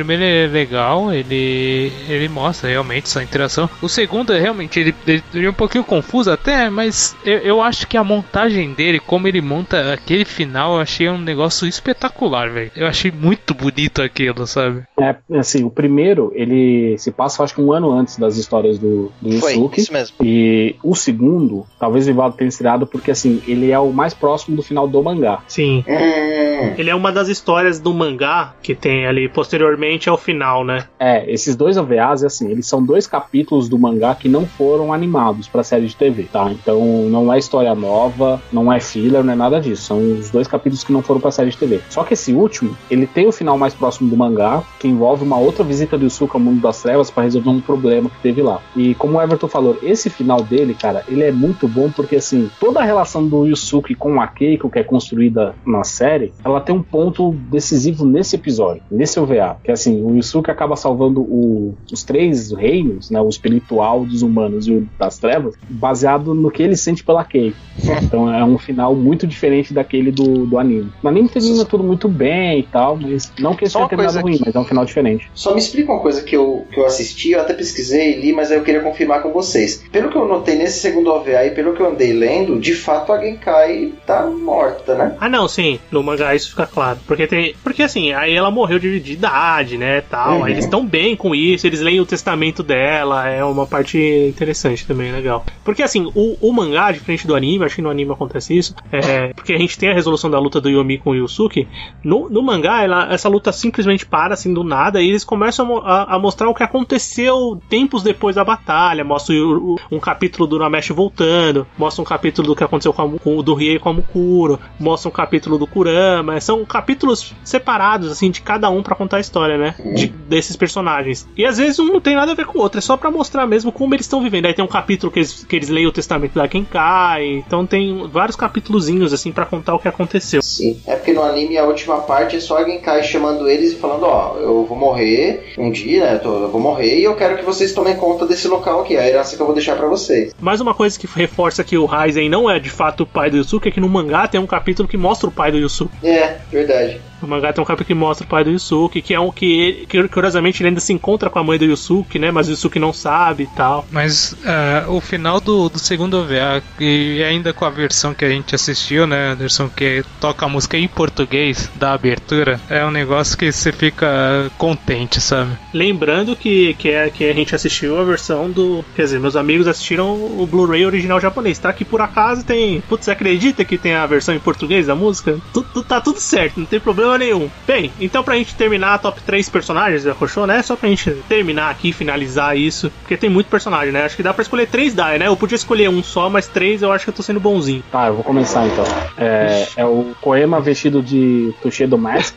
é legal, ele mostra realmente essa interação. O segundo é realmente, ele é um pouquinho confuso até, mas eu acho que a montagem dele, como ele monta aquele final, eu achei um negócio espetacular, velho. Eu achei muito bonito aquilo, sabe? Assim, o primeiro, ele se passa, acho que um ano antes das histórias do Yusuke. Isso mesmo. E o segundo, talvez o Ivaldo tenha inspirado, porque assim, ele é o mais próximo do final do mangá. Sim. Ele é uma das histórias do mangá que tem ali posteriormente ao final, né? Esses dois OVAs, assim, eles são 2 capítulos do mangá que não foram animados pra série de TV, tá? Então não é história nova, não é filler, não é nada disso. São os 2 capítulos que não foram pra série de TV. Só que esse último, ele tem o final mais próximo do mangá, que envolve uma outra visita do Yusuke ao mundo das trevas pra resolver um problema que teve lá. E como o Everton falou, esse final dele, cara, ele é muito bom porque, assim, toda a relação do Yusuke com a Keiko, que é construída na série, ela tem um ponto decisivo nesse episódio, nesse OVA, que assim, o Yusuke acaba salvando os 3 reinos, né, o espiritual, dos humanos e o das trevas, baseado no que ele sente pela Keiko. Então é um final muito diferente daquele do anime. No anime termina tudo muito bem e tal, mas não que esse tenha terminado ruim, mas é um final diferente. Só me explica uma coisa que eu assisti, eu até pesquisei e li, mas eu queria confirmar com vocês. Pelo que eu notei nesse segundo OVA e pelo que eu andei lendo, de fato a Genkai tá morta, né? Não, sim. No mangá isso fica claro. Porque assim, aí ela morreu de idade, né, tal. Aí eles estão bem com isso, eles leem o testamento dela, é uma parte interessante também, legal. Porque assim, o mangá, diferente do anime, acho que no anime acontece isso, porque a gente tem a resolução da luta do Yomi com o Yusuke. No mangá, essa luta simplesmente para, assim, do nada, e eles começam a mostrar o que aconteceu tempos depois da batalha. Mostra um capítulo do Urameshi voltando, mostra um capítulo do que aconteceu com o do Riei com a Mukuro, mostra um capítulo do Kurama. São capítulos separados, assim, de cada um pra contar a história, né? Desses personagens. E às vezes um não tem nada a ver com o outro, é só pra mostrar mesmo como eles estão vivendo. Aí tem um capítulo que eles leem o testamento da Genkai, então tem vários capítulozinhos, assim, pra contar o que aconteceu. Sim, é porque no anime a última parte é só a Genkai chamando eles e falando, eu vou morrer um dia, né? Eu vou morrer e eu quero que vocês tomem conta desse local aqui, a herança que eu vou deixar pra vocês. Mais uma coisa que reforça que o Raizen não é de fato o pai do Yusuke é que no mangá tem um capítulo que mostra o pai do Yusuke. Verdade. O mangá tem um capítulo que mostra o pai do Yusuke, que é um que curiosamente ele ainda se encontra com a mãe do Yusuke, né? Mas o Yusuke não sabe e tal. Mas o final do segundo OVA, e ainda com a versão que a gente assistiu, né? A versão que toca a música em português da abertura, é um negócio que você fica contente, sabe? Lembrando que a gente assistiu a versão do... Quer dizer, meus amigos assistiram o Blu-ray original japonês, tá? Que por acaso tem... Putz, você acredita que tem a versão em português da música? Tá tudo certo, não tem problema nenhum. Bem, então pra gente terminar a top 3 personagens da Hakusho, né? Só pra gente terminar aqui, finalizar isso, porque tem muito personagem, né? Acho que dá pra escolher 3 Dai, né? Eu podia escolher um só, mas 3 eu acho que eu tô sendo bonzinho. Tá, eu vou começar então. É o Koema vestido de Tushido Mask.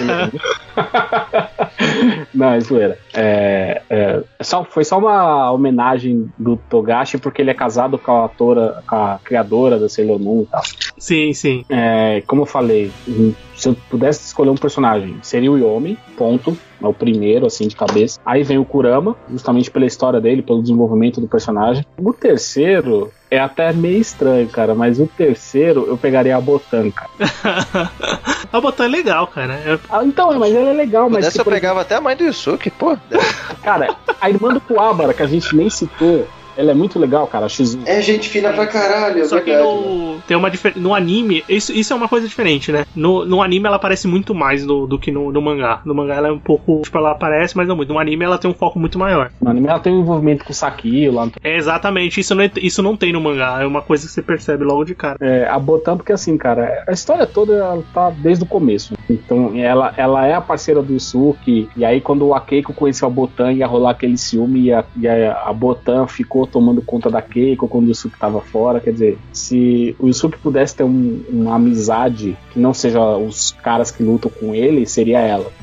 Não, é zoeira. Foi só uma homenagem do Togashi porque ele é casado com a criadora da Sailor Moon e tal. Sim, sim. Como eu falei, se eu pudesse escolher um personagem, seria o Yomi, ponto. É o primeiro, assim, de cabeça. Aí vem o Kurama, justamente pela história dele, pelo desenvolvimento do personagem. O terceiro é até meio estranho, cara, mas o terceiro eu pegaria a Botan, cara. A Botan é legal, cara. Então, mas ela é legal, mas... Dessa eu pegava até a mãe do Yusuke, pô. Cara, a irmã do Kuwabara, que a gente nem citou, ela é muito legal, cara, a Shizuka. É gente fina pra caralho, Só que tem uma no anime, isso é uma coisa diferente, né? No anime ela aparece muito mais do que no mangá. No mangá ela é um pouco, tipo, ela aparece, mas não muito. No anime ela tem um foco muito maior. No anime ela tem um envolvimento com o Sakio lá. Exatamente, isso não tem no mangá, é uma coisa que você percebe logo de cara. A Botan, porque assim, cara, a história toda ela tá desde o começo. Então ela é a parceira do Yusuke, e aí quando o Akeiko conheceu a Botan, ia rolar aquele ciúme, e a Botan ficou tomando conta da Keiko quando o Yusuke tava fora. Quer dizer, se o Yusuke pudesse ter uma amizade que não seja os caras que lutam com ele, seria ela. Então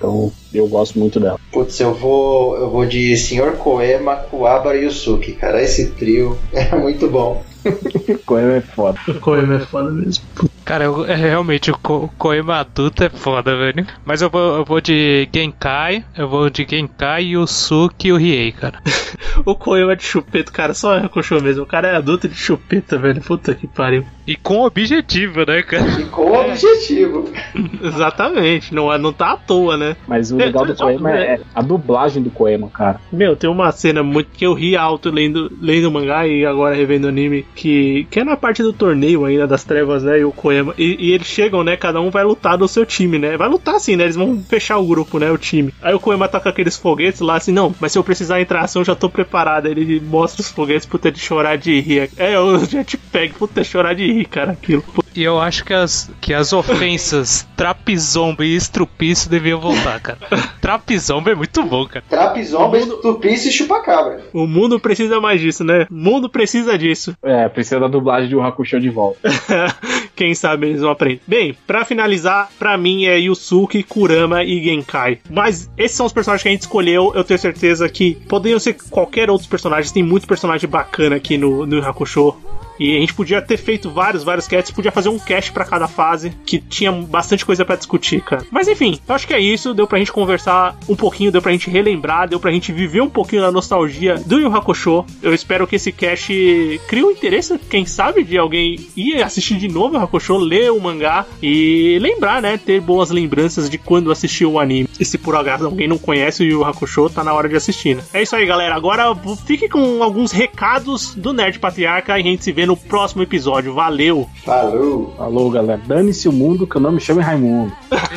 Eu gosto muito dela. Putz, eu vou de Sr. Koema, Kuwabara e Yusuke, cara. Esse trio é muito bom. Koema é foda. O Koema é foda mesmo. Cara, realmente o Koema adulto é foda, velho. Mas eu vou de Genkai, Yusuke e o Riei, cara. O Koema de chupeta, cara, só Hakusho mesmo. O cara é adulto de chupeta, velho. Puta que pariu. E com objetivo, né, cara? E com objetivo. Exatamente, não tá à toa, né? Mas o legal do Koema é a dublagem do Koema, cara. Meu, tem uma cena muito que eu ri alto lendo o mangá e agora revendo o anime, que é na parte do torneio ainda das trevas, né? E o Koema. E eles chegam, né? Cada um vai lutar do seu time, né? Vai lutar assim, né? Eles vão fechar o grupo, né? O time. Aí o Koema tá com aqueles foguetes lá, assim, não, mas se eu precisar entrar ação, eu já tô preparado. Aí ele mostra os foguetes, puta, de chorar de rir. O Jetpack, puta, chorar de rir, cara, aquilo. E eu acho que as ofensas Trapzomba e Estrupício deviam voltar, cara. Trapzomba é muito bom, cara. Trapzomba, Estrupício e Chupacabra. O mundo precisa mais disso, né? O mundo precisa disso. Precisa da dublagem de um Hakusho de volta. Quem sabe eles vão aprender. Bem, pra finalizar, pra mim é Yusuke, Kurama e Genkai. Mas esses são os personagens que a gente escolheu. Eu tenho certeza que poderiam ser qualquer outros personagens. Tem muito personagem bacana aqui no Hakusho. E a gente podia ter feito vários casts, podia fazer um cast pra cada fase, que tinha bastante coisa pra discutir, cara. Mas enfim, eu acho que é isso, deu pra gente conversar um pouquinho, deu pra gente relembrar, deu pra gente viver um pouquinho da nostalgia do Yu Hakusho. Eu espero que esse cast crie um interesse, quem sabe, de alguém ir assistir de novo o Hakusho, ler o mangá e lembrar, né, ter boas lembranças de quando assistiu o anime. E se por acaso alguém não conhece o Yu Hakusho, tá na hora de assistir, né? É isso aí, galera. Agora fique com alguns recados do Nerd Patriarca e a gente se vê no próximo episódio. Valeu! Falou, galera. Dane-se o mundo que eu não me chamo Raimundo.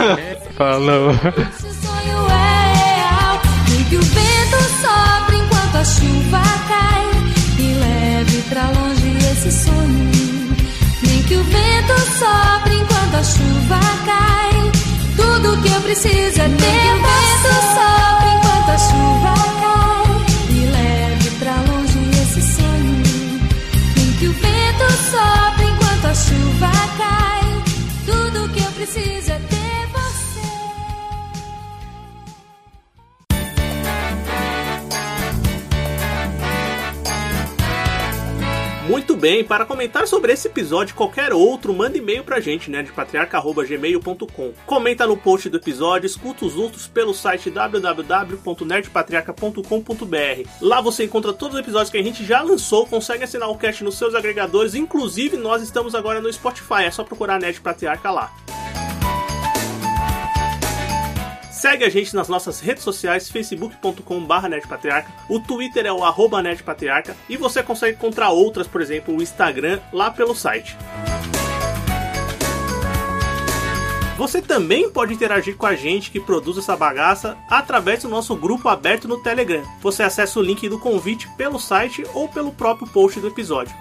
Falou! Se o sonho é real, nem que o vento sopre enquanto a chuva cai e leve pra longe esse sonho. Nem que o vento sopre enquanto a chuva cai. Tudo que eu preciso é ter o vento sopre enquanto a chuva cai e leve pra longe esse sonho. Nem que o vento sopre enquanto a chuva cai. Tudo que eu preciso é ter você. Muito bem, para comentar sobre esse episódio e qualquer outro, manda e-mail pra gente, né, de patriarca@gmail.com. Comenta no post do episódio, escuta os outros pelo site www.nerdpatriarca.com.br. Lá você encontra todos os episódios que a gente já lançou, consegue assinar o cast nos seus agregadores, inclusive nós estamos agora no Spotify, é só procurar Nerd Patriarca lá. Segue a gente nas nossas redes sociais, facebook.com/nerdpatriarca, o Twitter é o @nerdpatriarca e você consegue encontrar outras, por exemplo, o Instagram, lá pelo site. Você também pode interagir com a gente que produz essa bagaça através do nosso grupo aberto no Telegram. Você acessa o link do convite pelo site ou pelo próprio post do episódio.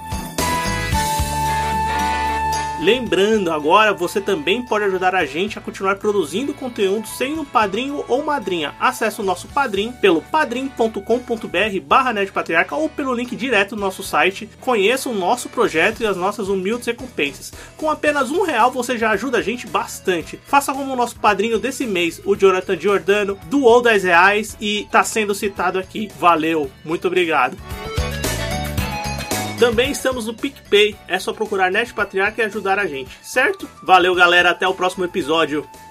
Lembrando, agora você também pode ajudar a gente a continuar produzindo conteúdo sem um padrinho ou madrinha. Acesse o nosso Padrim pelo padrim.com.br/nerdpatriarca ou pelo link direto do nosso site. Conheça o nosso projeto e as nossas humildes recompensas. Com apenas R$1 você já ajuda a gente bastante. Faça como o nosso padrinho desse mês, o Jonathan Giordano, doou R$10 e está sendo citado aqui. Valeu, muito obrigado. Também estamos no PicPay, é só procurar Nerd Patriarca e ajudar a gente, certo? Valeu, galera, até o próximo episódio.